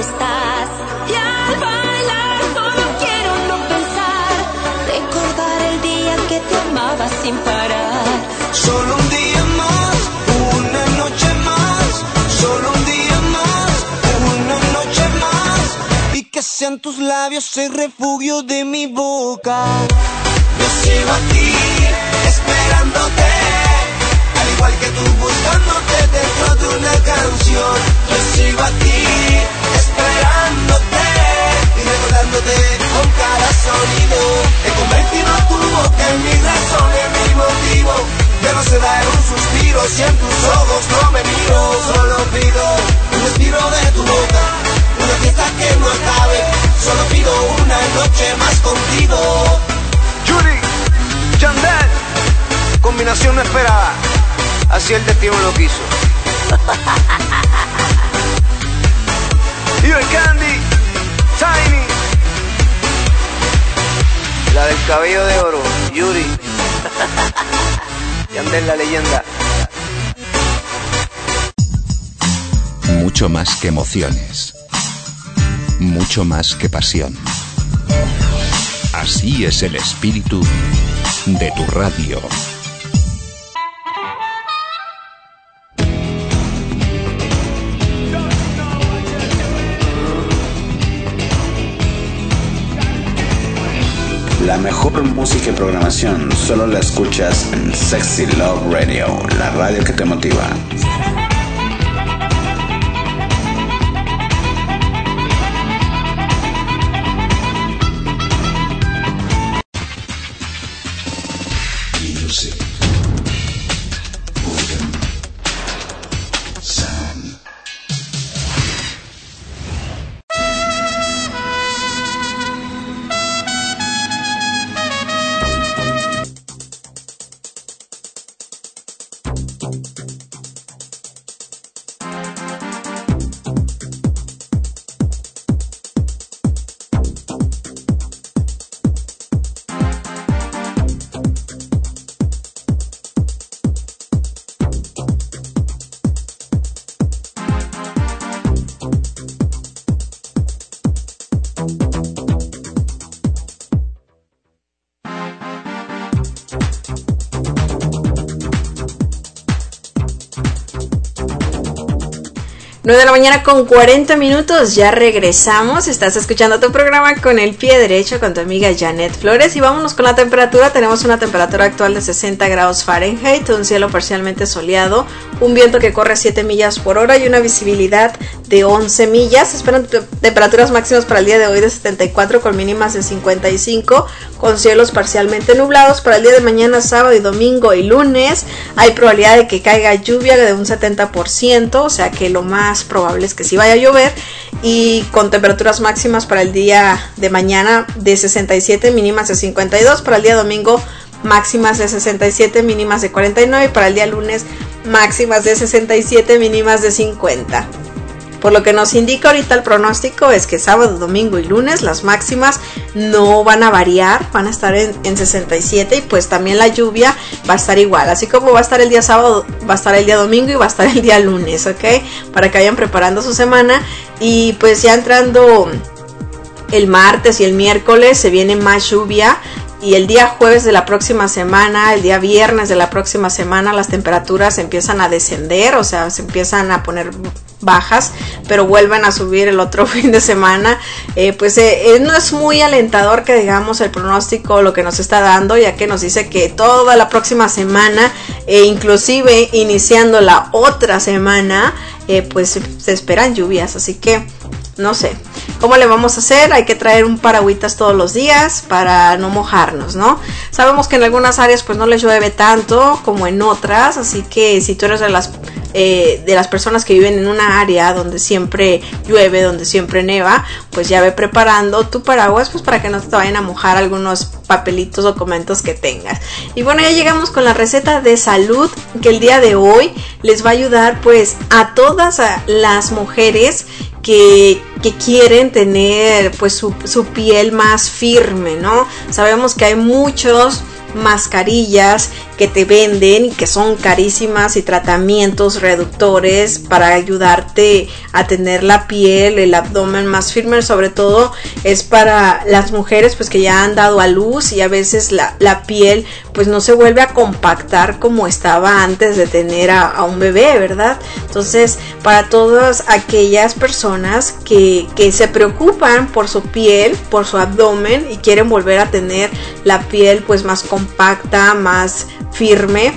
estás. Y al bailar solo quiero no pensar, recordar el día que te amaba sin parar. Solo un día más, una noche más. Solo un día más, una noche más. Y que sean tus labios el refugio de mi boca. Yo sigo aquí, esperándote, al igual que tú buscándote dentro de una canción. Yo sigo aquí, esperándote y recordándote con cada sonido. He convertido tu boca en mi razón, en mi motivo. Ya no se da en un suspiro si en tus ojos no me miro. Solo pido un respiro de tu boca, una fiesta que no acabe. Solo pido una noche más contigo. Yuri, Chandel, combinación no esperada. Así el destino lo quiso. Y el Candy, Tiny, la del cabello de oro, Yuri. Chandel, la leyenda. Mucho más que emociones. Mucho más que pasión. Así es el espíritu de tu radio. La mejor música y programación solo la escuchas en Sexy Love Radio, la radio que te motiva. Music, rhythm, sound. nueve de la mañana con cuarenta minutos, ya regresamos. Estás escuchando tu programa Con el Pie Derecho con tu amiga Janet Flores. Y vámonos con la temperatura. Tenemos una temperatura actual de sesenta grados Fahrenheit, un cielo parcialmente soleado, un viento que corre a siete millas por hora y una visibilidad de once millas. Esperan temperaturas máximas para el día de hoy de setenta y cuatro con mínimas de cincuenta y cinco, con cielos parcialmente nublados. Para el día de mañana, sábado y domingo y lunes hay probabilidad de que caiga lluvia de un setenta por ciento, o sea que lo más probable es que sí vaya a llover, y con temperaturas máximas para el día de mañana de sesenta y siete, mínimas de cincuenta y dos. Para el día domingo, máximas de sesenta y siete, mínimas de cuarenta y nueve, y para el día lunes, máximas de sesenta y siete, mínimas de cincuenta. Por lo que nos indica ahorita el pronóstico es que sábado, domingo y lunes las máximas no van a variar, van a estar en, en sesenta y siete, y pues también la lluvia va a estar igual, así como va a estar el día sábado, va a estar el día domingo y va a estar el día lunes, ¿ok? Para que vayan preparando su semana. Y pues ya entrando el martes y el miércoles se viene más lluvia. Y el día jueves de la próxima semana, el día viernes de la próxima semana, las temperaturas empiezan a descender, o sea, se empiezan a poner bajas, pero vuelven a subir el otro fin de semana. Eh, pues eh, no es muy alentador que digamos el pronóstico lo que nos está dando, ya que nos dice que toda la próxima semana, e inclusive iniciando la otra semana, eh, pues se esperan lluvias, así que no sé cómo le vamos a hacer. Hay que traer un paragüitas todos los días para no mojarnos, ¿no? Sabemos que en algunas áreas pues no les llueve tanto como en otras, así que si tú eres de las eh, de las personas que viven en una área donde siempre llueve, donde siempre neva, pues ya ve preparando tu paraguas pues para que no te vayan a mojar algunos papelitos, documentos que tengas. Y bueno, ya llegamos con la receta de salud que el día de hoy les va a ayudar pues a todas las mujeres que, que quieren tener pues su, su piel más firme, ¿no? Sabemos que hay muchos mascarillas que te venden y que son carísimas, y tratamientos reductores para ayudarte a tener la piel, el abdomen más firme. Sobre todo es para las mujeres pues que ya han dado a luz y a veces la, la piel pues no se vuelve a compactar como estaba antes de tener a, a un bebé, ¿verdad? Entonces, para todas aquellas personas que, que se preocupan por su piel, por su abdomen y quieren volver a tener la piel pues más compacta, más firme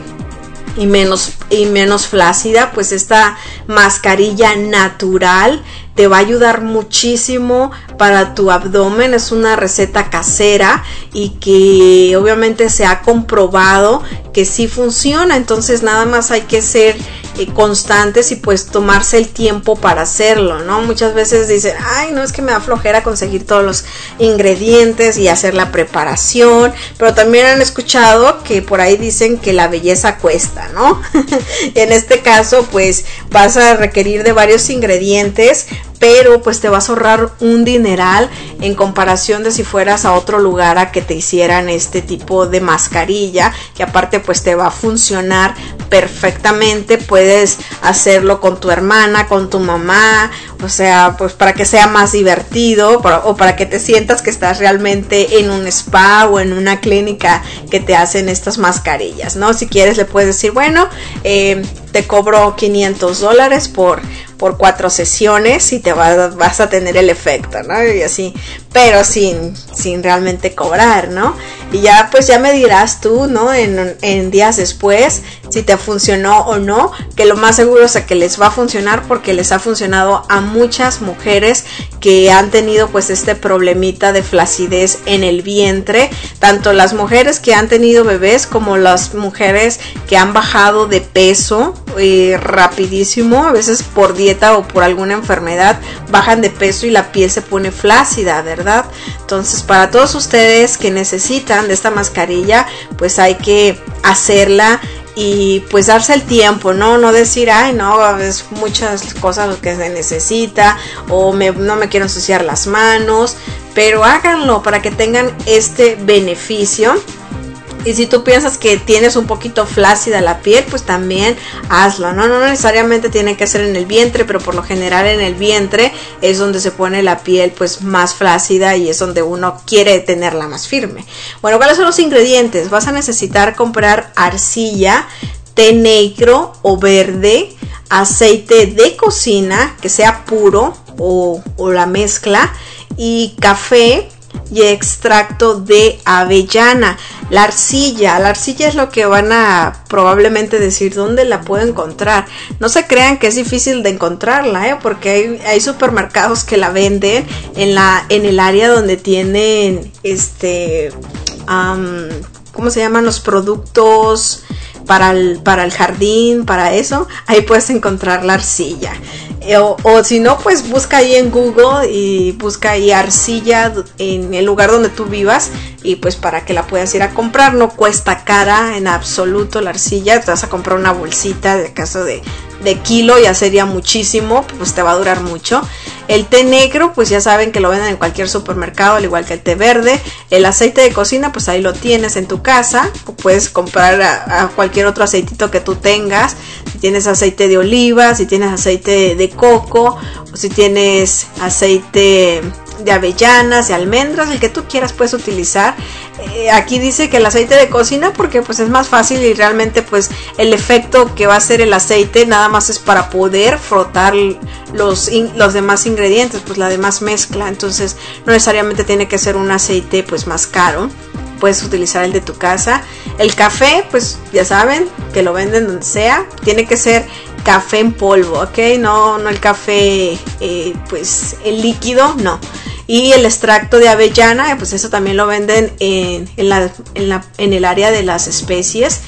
y menos y menos flácida, pues esta mascarilla natural te va a ayudar muchísimo para tu abdomen. Es una receta casera y que obviamente se ha comprobado que sí funciona. Entonces nada más hay que ser eh, constantes y pues tomarse el tiempo para hacerlo, ¿no? Muchas veces dicen, ay, no, es que me da flojera conseguir todos los ingredientes y hacer la preparación, pero también han escuchado que por ahí dicen que la belleza cuesta, ¿no? En este caso pues vas a requerir de varios ingredientes, pero pues te vas a ahorrar un dineral en comparación de si fueras a otro lugar a que te hicieran este tipo de mascarilla, que aparte pues te va a funcionar perfectamente. Puedes hacerlo con tu hermana, con tu mamá, o sea, pues para que sea más divertido, para, o para que te sientas que estás realmente en un spa o en una clínica que te hacen estas mascarillas, ¿no? Si quieres le puedes decir, bueno, eh, te cobro quinientos dólares por por cuatro sesiones y te vas, vas a tener el efecto, ¿no? Y así, pero sin, sin realmente cobrar, ¿no? Y ya pues ya me dirás tú, ¿no? En, en días después si te funcionó o no, que lo más seguro es que les va a funcionar porque les ha funcionado a muchas mujeres que han tenido pues este problemita de flacidez en el vientre, tanto las mujeres que han tenido bebés como las mujeres que han bajado de peso eh, rapidísimo, a veces por dieta o por alguna enfermedad bajan de peso y la piel se pone flácida, ¿verdad? Entonces para todos ustedes que necesitan de esta mascarilla, pues hay que hacerla y pues darse el tiempo, no no decir, ay no, es muchas cosas lo que se necesita, o me, no me quiero ensuciar las manos, pero háganlo para que tengan este beneficio. Y si tú piensas que tienes un poquito flácida la piel, pues también hazlo, ¿no? No necesariamente tiene que ser en el vientre, pero por lo general en el vientre es donde se pone la piel pues más flácida y es donde uno quiere tenerla más firme. Bueno, ¿cuáles son los ingredientes? Vas a necesitar comprar arcilla, té negro o verde, aceite de cocina que sea puro o, o la mezcla, y café y extracto de avellana. La arcilla, la arcilla es lo que van a probablemente decir, ¿dónde la puedo encontrar? No se crean que es difícil de encontrarla, ¿eh? Porque hay, hay supermercados que la venden en la en el área donde tienen este um, ¿cómo se llaman? Los productos para el, para el jardín, para eso, ahí puedes encontrar la arcilla. O, o si no, pues busca ahí en Google y busca ahí arcilla en el lugar donde tú vivas y pues para que la puedas ir a comprar. No cuesta cara en absoluto la arcilla, te vas a comprar una bolsita de caso de, de kilo, ya sería muchísimo, pues te va a durar mucho. El té negro, pues ya saben que lo venden en cualquier supermercado, al igual que el té verde. El aceite de cocina, pues ahí lo tienes en tu casa, o puedes comprar a, a cualquier otro aceitito que tú tengas. Si tienes aceite de oliva, si tienes aceite de coco, o si tienes aceite de avellanas, de almendras, el que tú quieras puedes utilizar. Eh, aquí dice que el aceite de cocina porque pues es más fácil y realmente pues el efecto que va a hacer el aceite nada más es para poder frotar los, in, los demás ingredientes, pues la demás mezcla. Entonces no necesariamente tiene que ser un aceite pues más caro, puedes utilizar el de tu casa. El café, pues ya saben que lo venden donde sea, tiene que ser café en polvo, ¿ok? No, no el café eh, pues el líquido, no. Y el extracto de avellana, pues eso también lo venden en, en, la, en, la, en el área de las especies.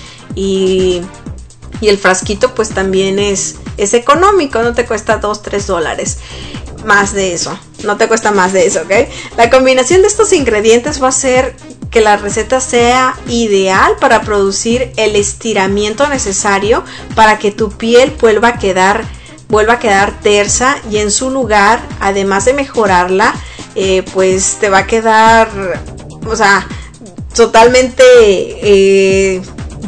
Y, y el frasquito pues también es, es económico, no te cuesta dos, tres dólares. Más de eso, no te cuesta más de eso, ¿ok? La combinación de estos ingredientes va a hacer que la receta sea ideal para producir el estiramiento necesario para que tu piel vuelva a quedar, vuelva a quedar tersa, y en su lugar, además de mejorarla, eh, pues te va a quedar, o sea, totalmente eh,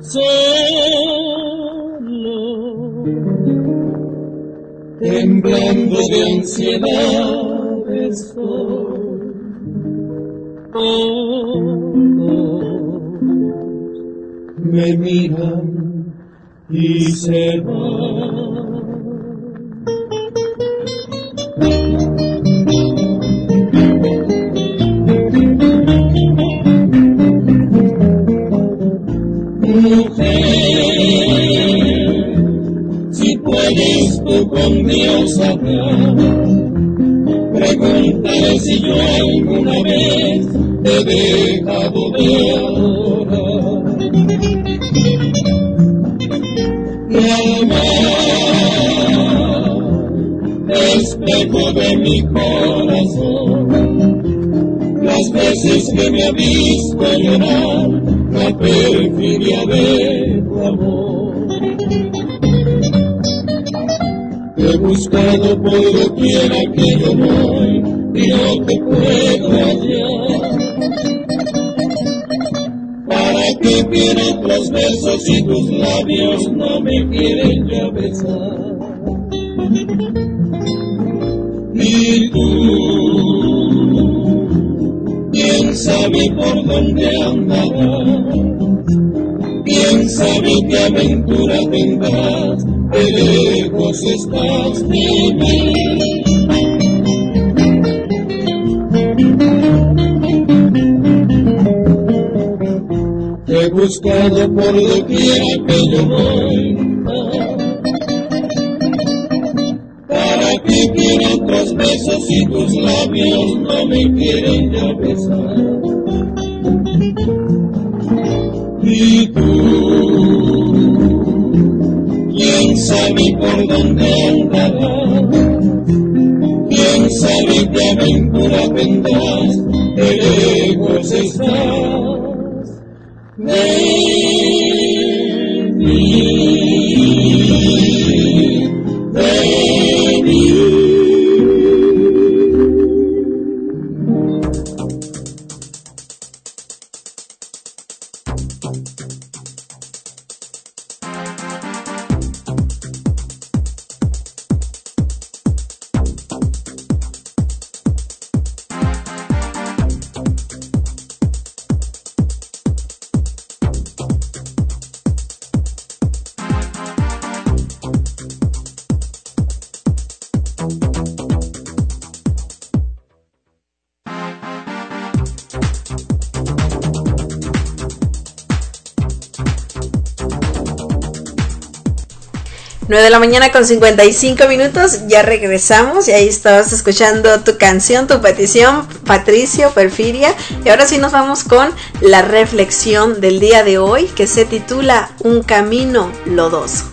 solo, temblando de ansiedad estoy. Todos me miran y se van. Mujer, si puedes tú con Dios hablar, pregúntale si yo alguna vez te he dejado de adorar. Mi alma, espejo de mi corazón, las veces que me ha visto llorar la perfidia de tu amor. He buscado por doquiera que yo voy y no te puedo hallar. ¿Para qué quiero otros besos si tus labios no me quieren ya besar? Y tú, ¿quién sabe por dónde andarás? ¿Quién sabe qué aventura tendrás? Qué lejos estás de mí. Te he buscado por doquiera que yo voy. ¿Para qué quiero otros besos si tus labios no me quieren ya besar? Y tú, ¿quién sabe por dónde andarás? ¿Quién sabe qué aventura tendrás? Qué lejos estás de mí, de mí. nueve de la mañana con cincuenta y cinco minutos, ya regresamos y ahí estabas escuchando tu canción, tu petición, Patricio, Perfidia. Y ahora sí nos vamos con la reflexión del día de hoy, que se titula Un camino lodoso.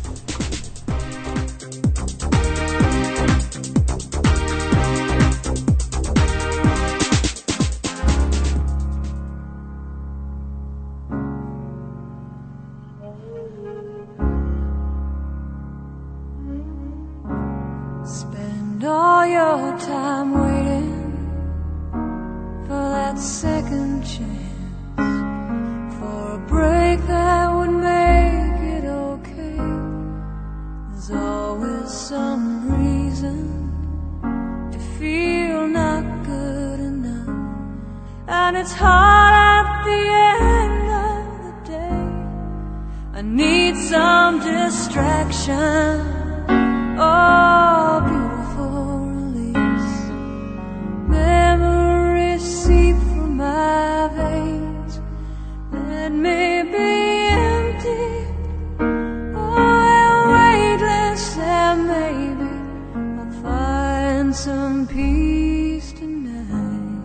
All your time waiting for that second chance, for a break that would make it okay. There's always some reason to feel not good enough, and it's hard at the end of the day. I need some distraction. Oh, beautiful release. Memories seep from my veins. Let me be empty. Oh, weightless, and maybe I'll find some peace tonight.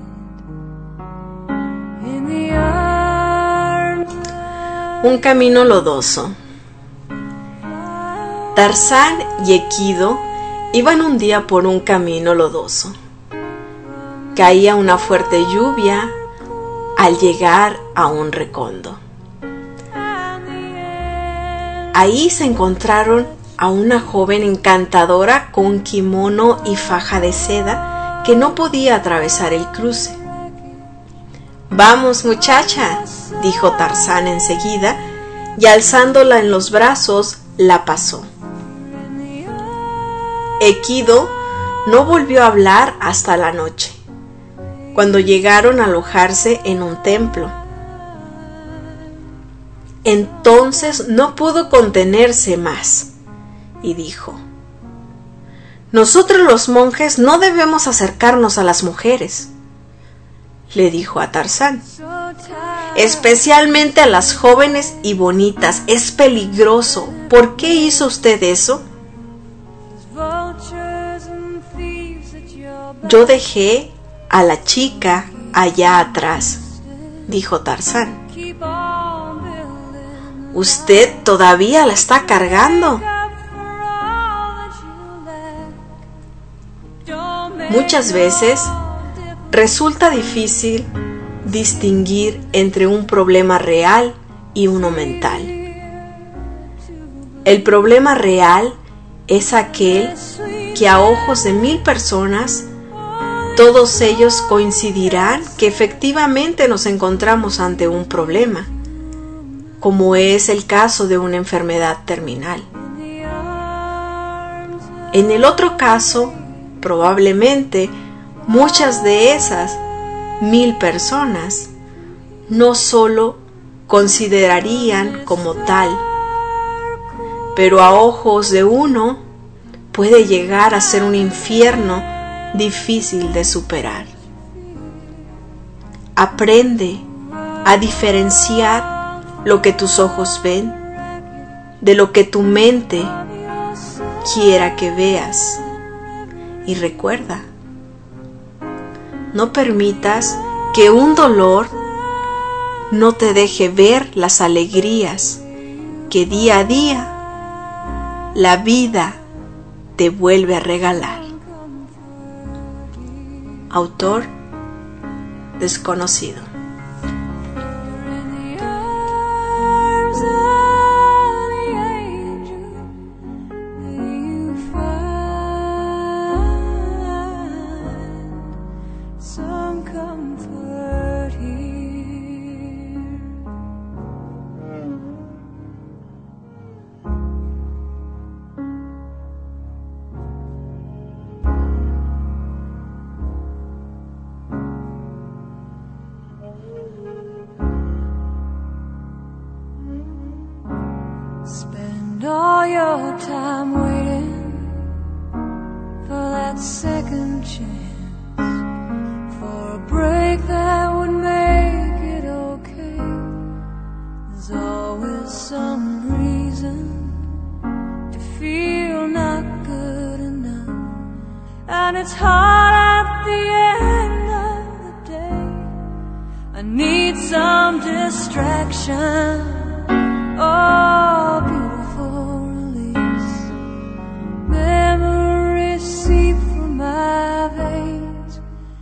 In the arms. Un camino lodoso. Tarzán y Equido iban un día por un camino lodoso. Caía una fuerte lluvia al llegar a un recondo. Ahí se encontraron a una joven encantadora con kimono y faja de seda que no podía atravesar el cruce. «Vamos, muchacha», dijo Tarzán enseguida, y alzándola en los brazos, la pasó. Equido no volvió a hablar hasta la noche, cuando llegaron a alojarse en un templo. Entonces no pudo contenerse más y dijo: «Nosotros los monjes no debemos acercarnos a las mujeres», le dijo a Tarzán, «especialmente a las jóvenes y bonitas. Es peligroso. ¿Por qué hizo usted eso?» «Yo dejé a la chica allá atrás», dijo Tarzán. «¿Usted todavía la está cargando?» Muchas veces resulta difícil distinguir entre un problema real y uno mental. El problema real es aquel que a ojos de mil personas todos ellos coincidirán que efectivamente nos encontramos ante un problema, como es el caso de una enfermedad terminal. En el otro caso, probablemente muchas de esas mil personas no solo considerarían como tal, pero a ojos de uno puede llegar a ser un infierno difícil de superar. Aprende a diferenciar lo que tus ojos ven de lo que tu mente quiera que veas. Y recuerda, no permitas que un dolor no te deje ver las alegrías que día a día la vida te vuelve a regalar. Autor desconocido. All your time waiting for that second chance, for a break that would make it okay. There's always some reason to feel not good enough, and it's hard at the end of the day. I need some distraction. Oh, beautiful release, memories seep from my veins.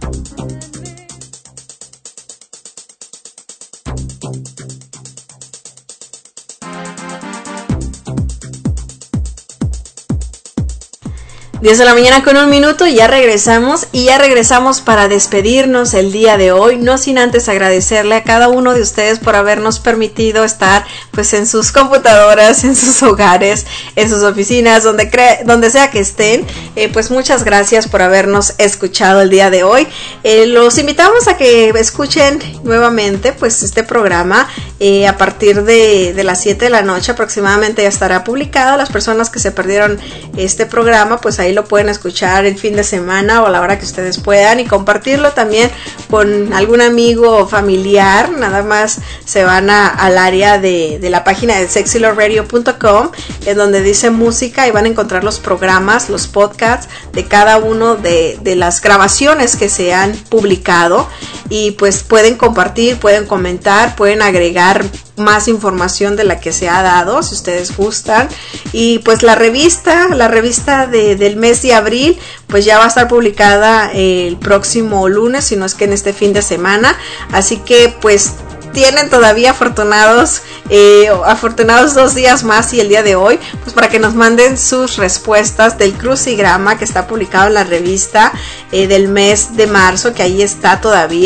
diez de la mañana con un minuto, y ya regresamos, y ya regresamos para despedirnos el día de hoy, no sin antes agradecerle a cada uno de ustedes por habernos permitido estar pues en sus computadoras, en sus hogares, en sus oficinas, donde, cre donde sea que estén. Eh, pues muchas gracias por habernos escuchado el día de hoy. Eh, los invitamos a que escuchen nuevamente pues este programa eh, a partir de, de las siete de la noche aproximadamente ya estará publicado. Las personas que se perdieron este programa pues ahí lo pueden escuchar el fin de semana o a la hora que ustedes puedan, y compartirlo también con algún amigo o familiar. Nada más se van a, al área de, de la página de sexy love radio punto com, en donde dice música, y van a encontrar los programas, los podcasts de cada uno de, de las grabaciones que se han publicado, y pues pueden compartir, pueden comentar, pueden agregar más información de la que se ha dado si ustedes gustan. Y pues la revista la revista de, del mes de abril pues ya va a estar publicada el próximo lunes, si no es que en este fin de semana, así que pues tienen todavía afortunados eh, afortunados dos días más y el día de hoy pues para que nos manden sus respuestas del crucigrama que está publicado en la revista eh, del mes de marzo, que ahí está todavía.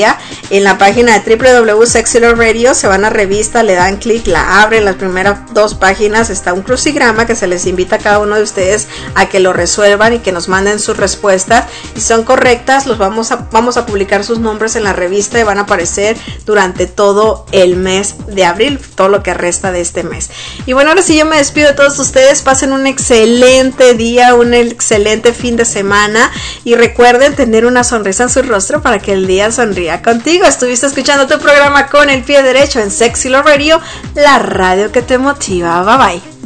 en la página de doble u doble u doble u punto sexy love radio, se van a revista, le dan clic, la abren, las primeras dos páginas está un crucigrama que se les invita a cada uno de ustedes a que lo resuelvan y que nos manden sus respuestas, y son correctas, los vamos a, vamos a publicar sus nombres en la revista y van a aparecer durante todo el mes de abril, todo lo que resta de este mes. Y bueno, ahora sí yo me despido de todos ustedes, pasen un excelente día, un excelente fin de semana y recuerden tener una sonrisa en su rostro para que el día sonría contigo. Estuviste escuchando tu programa Con el Pie Derecho en Sexy Love Radio, la radio que te motiva. Bye bye.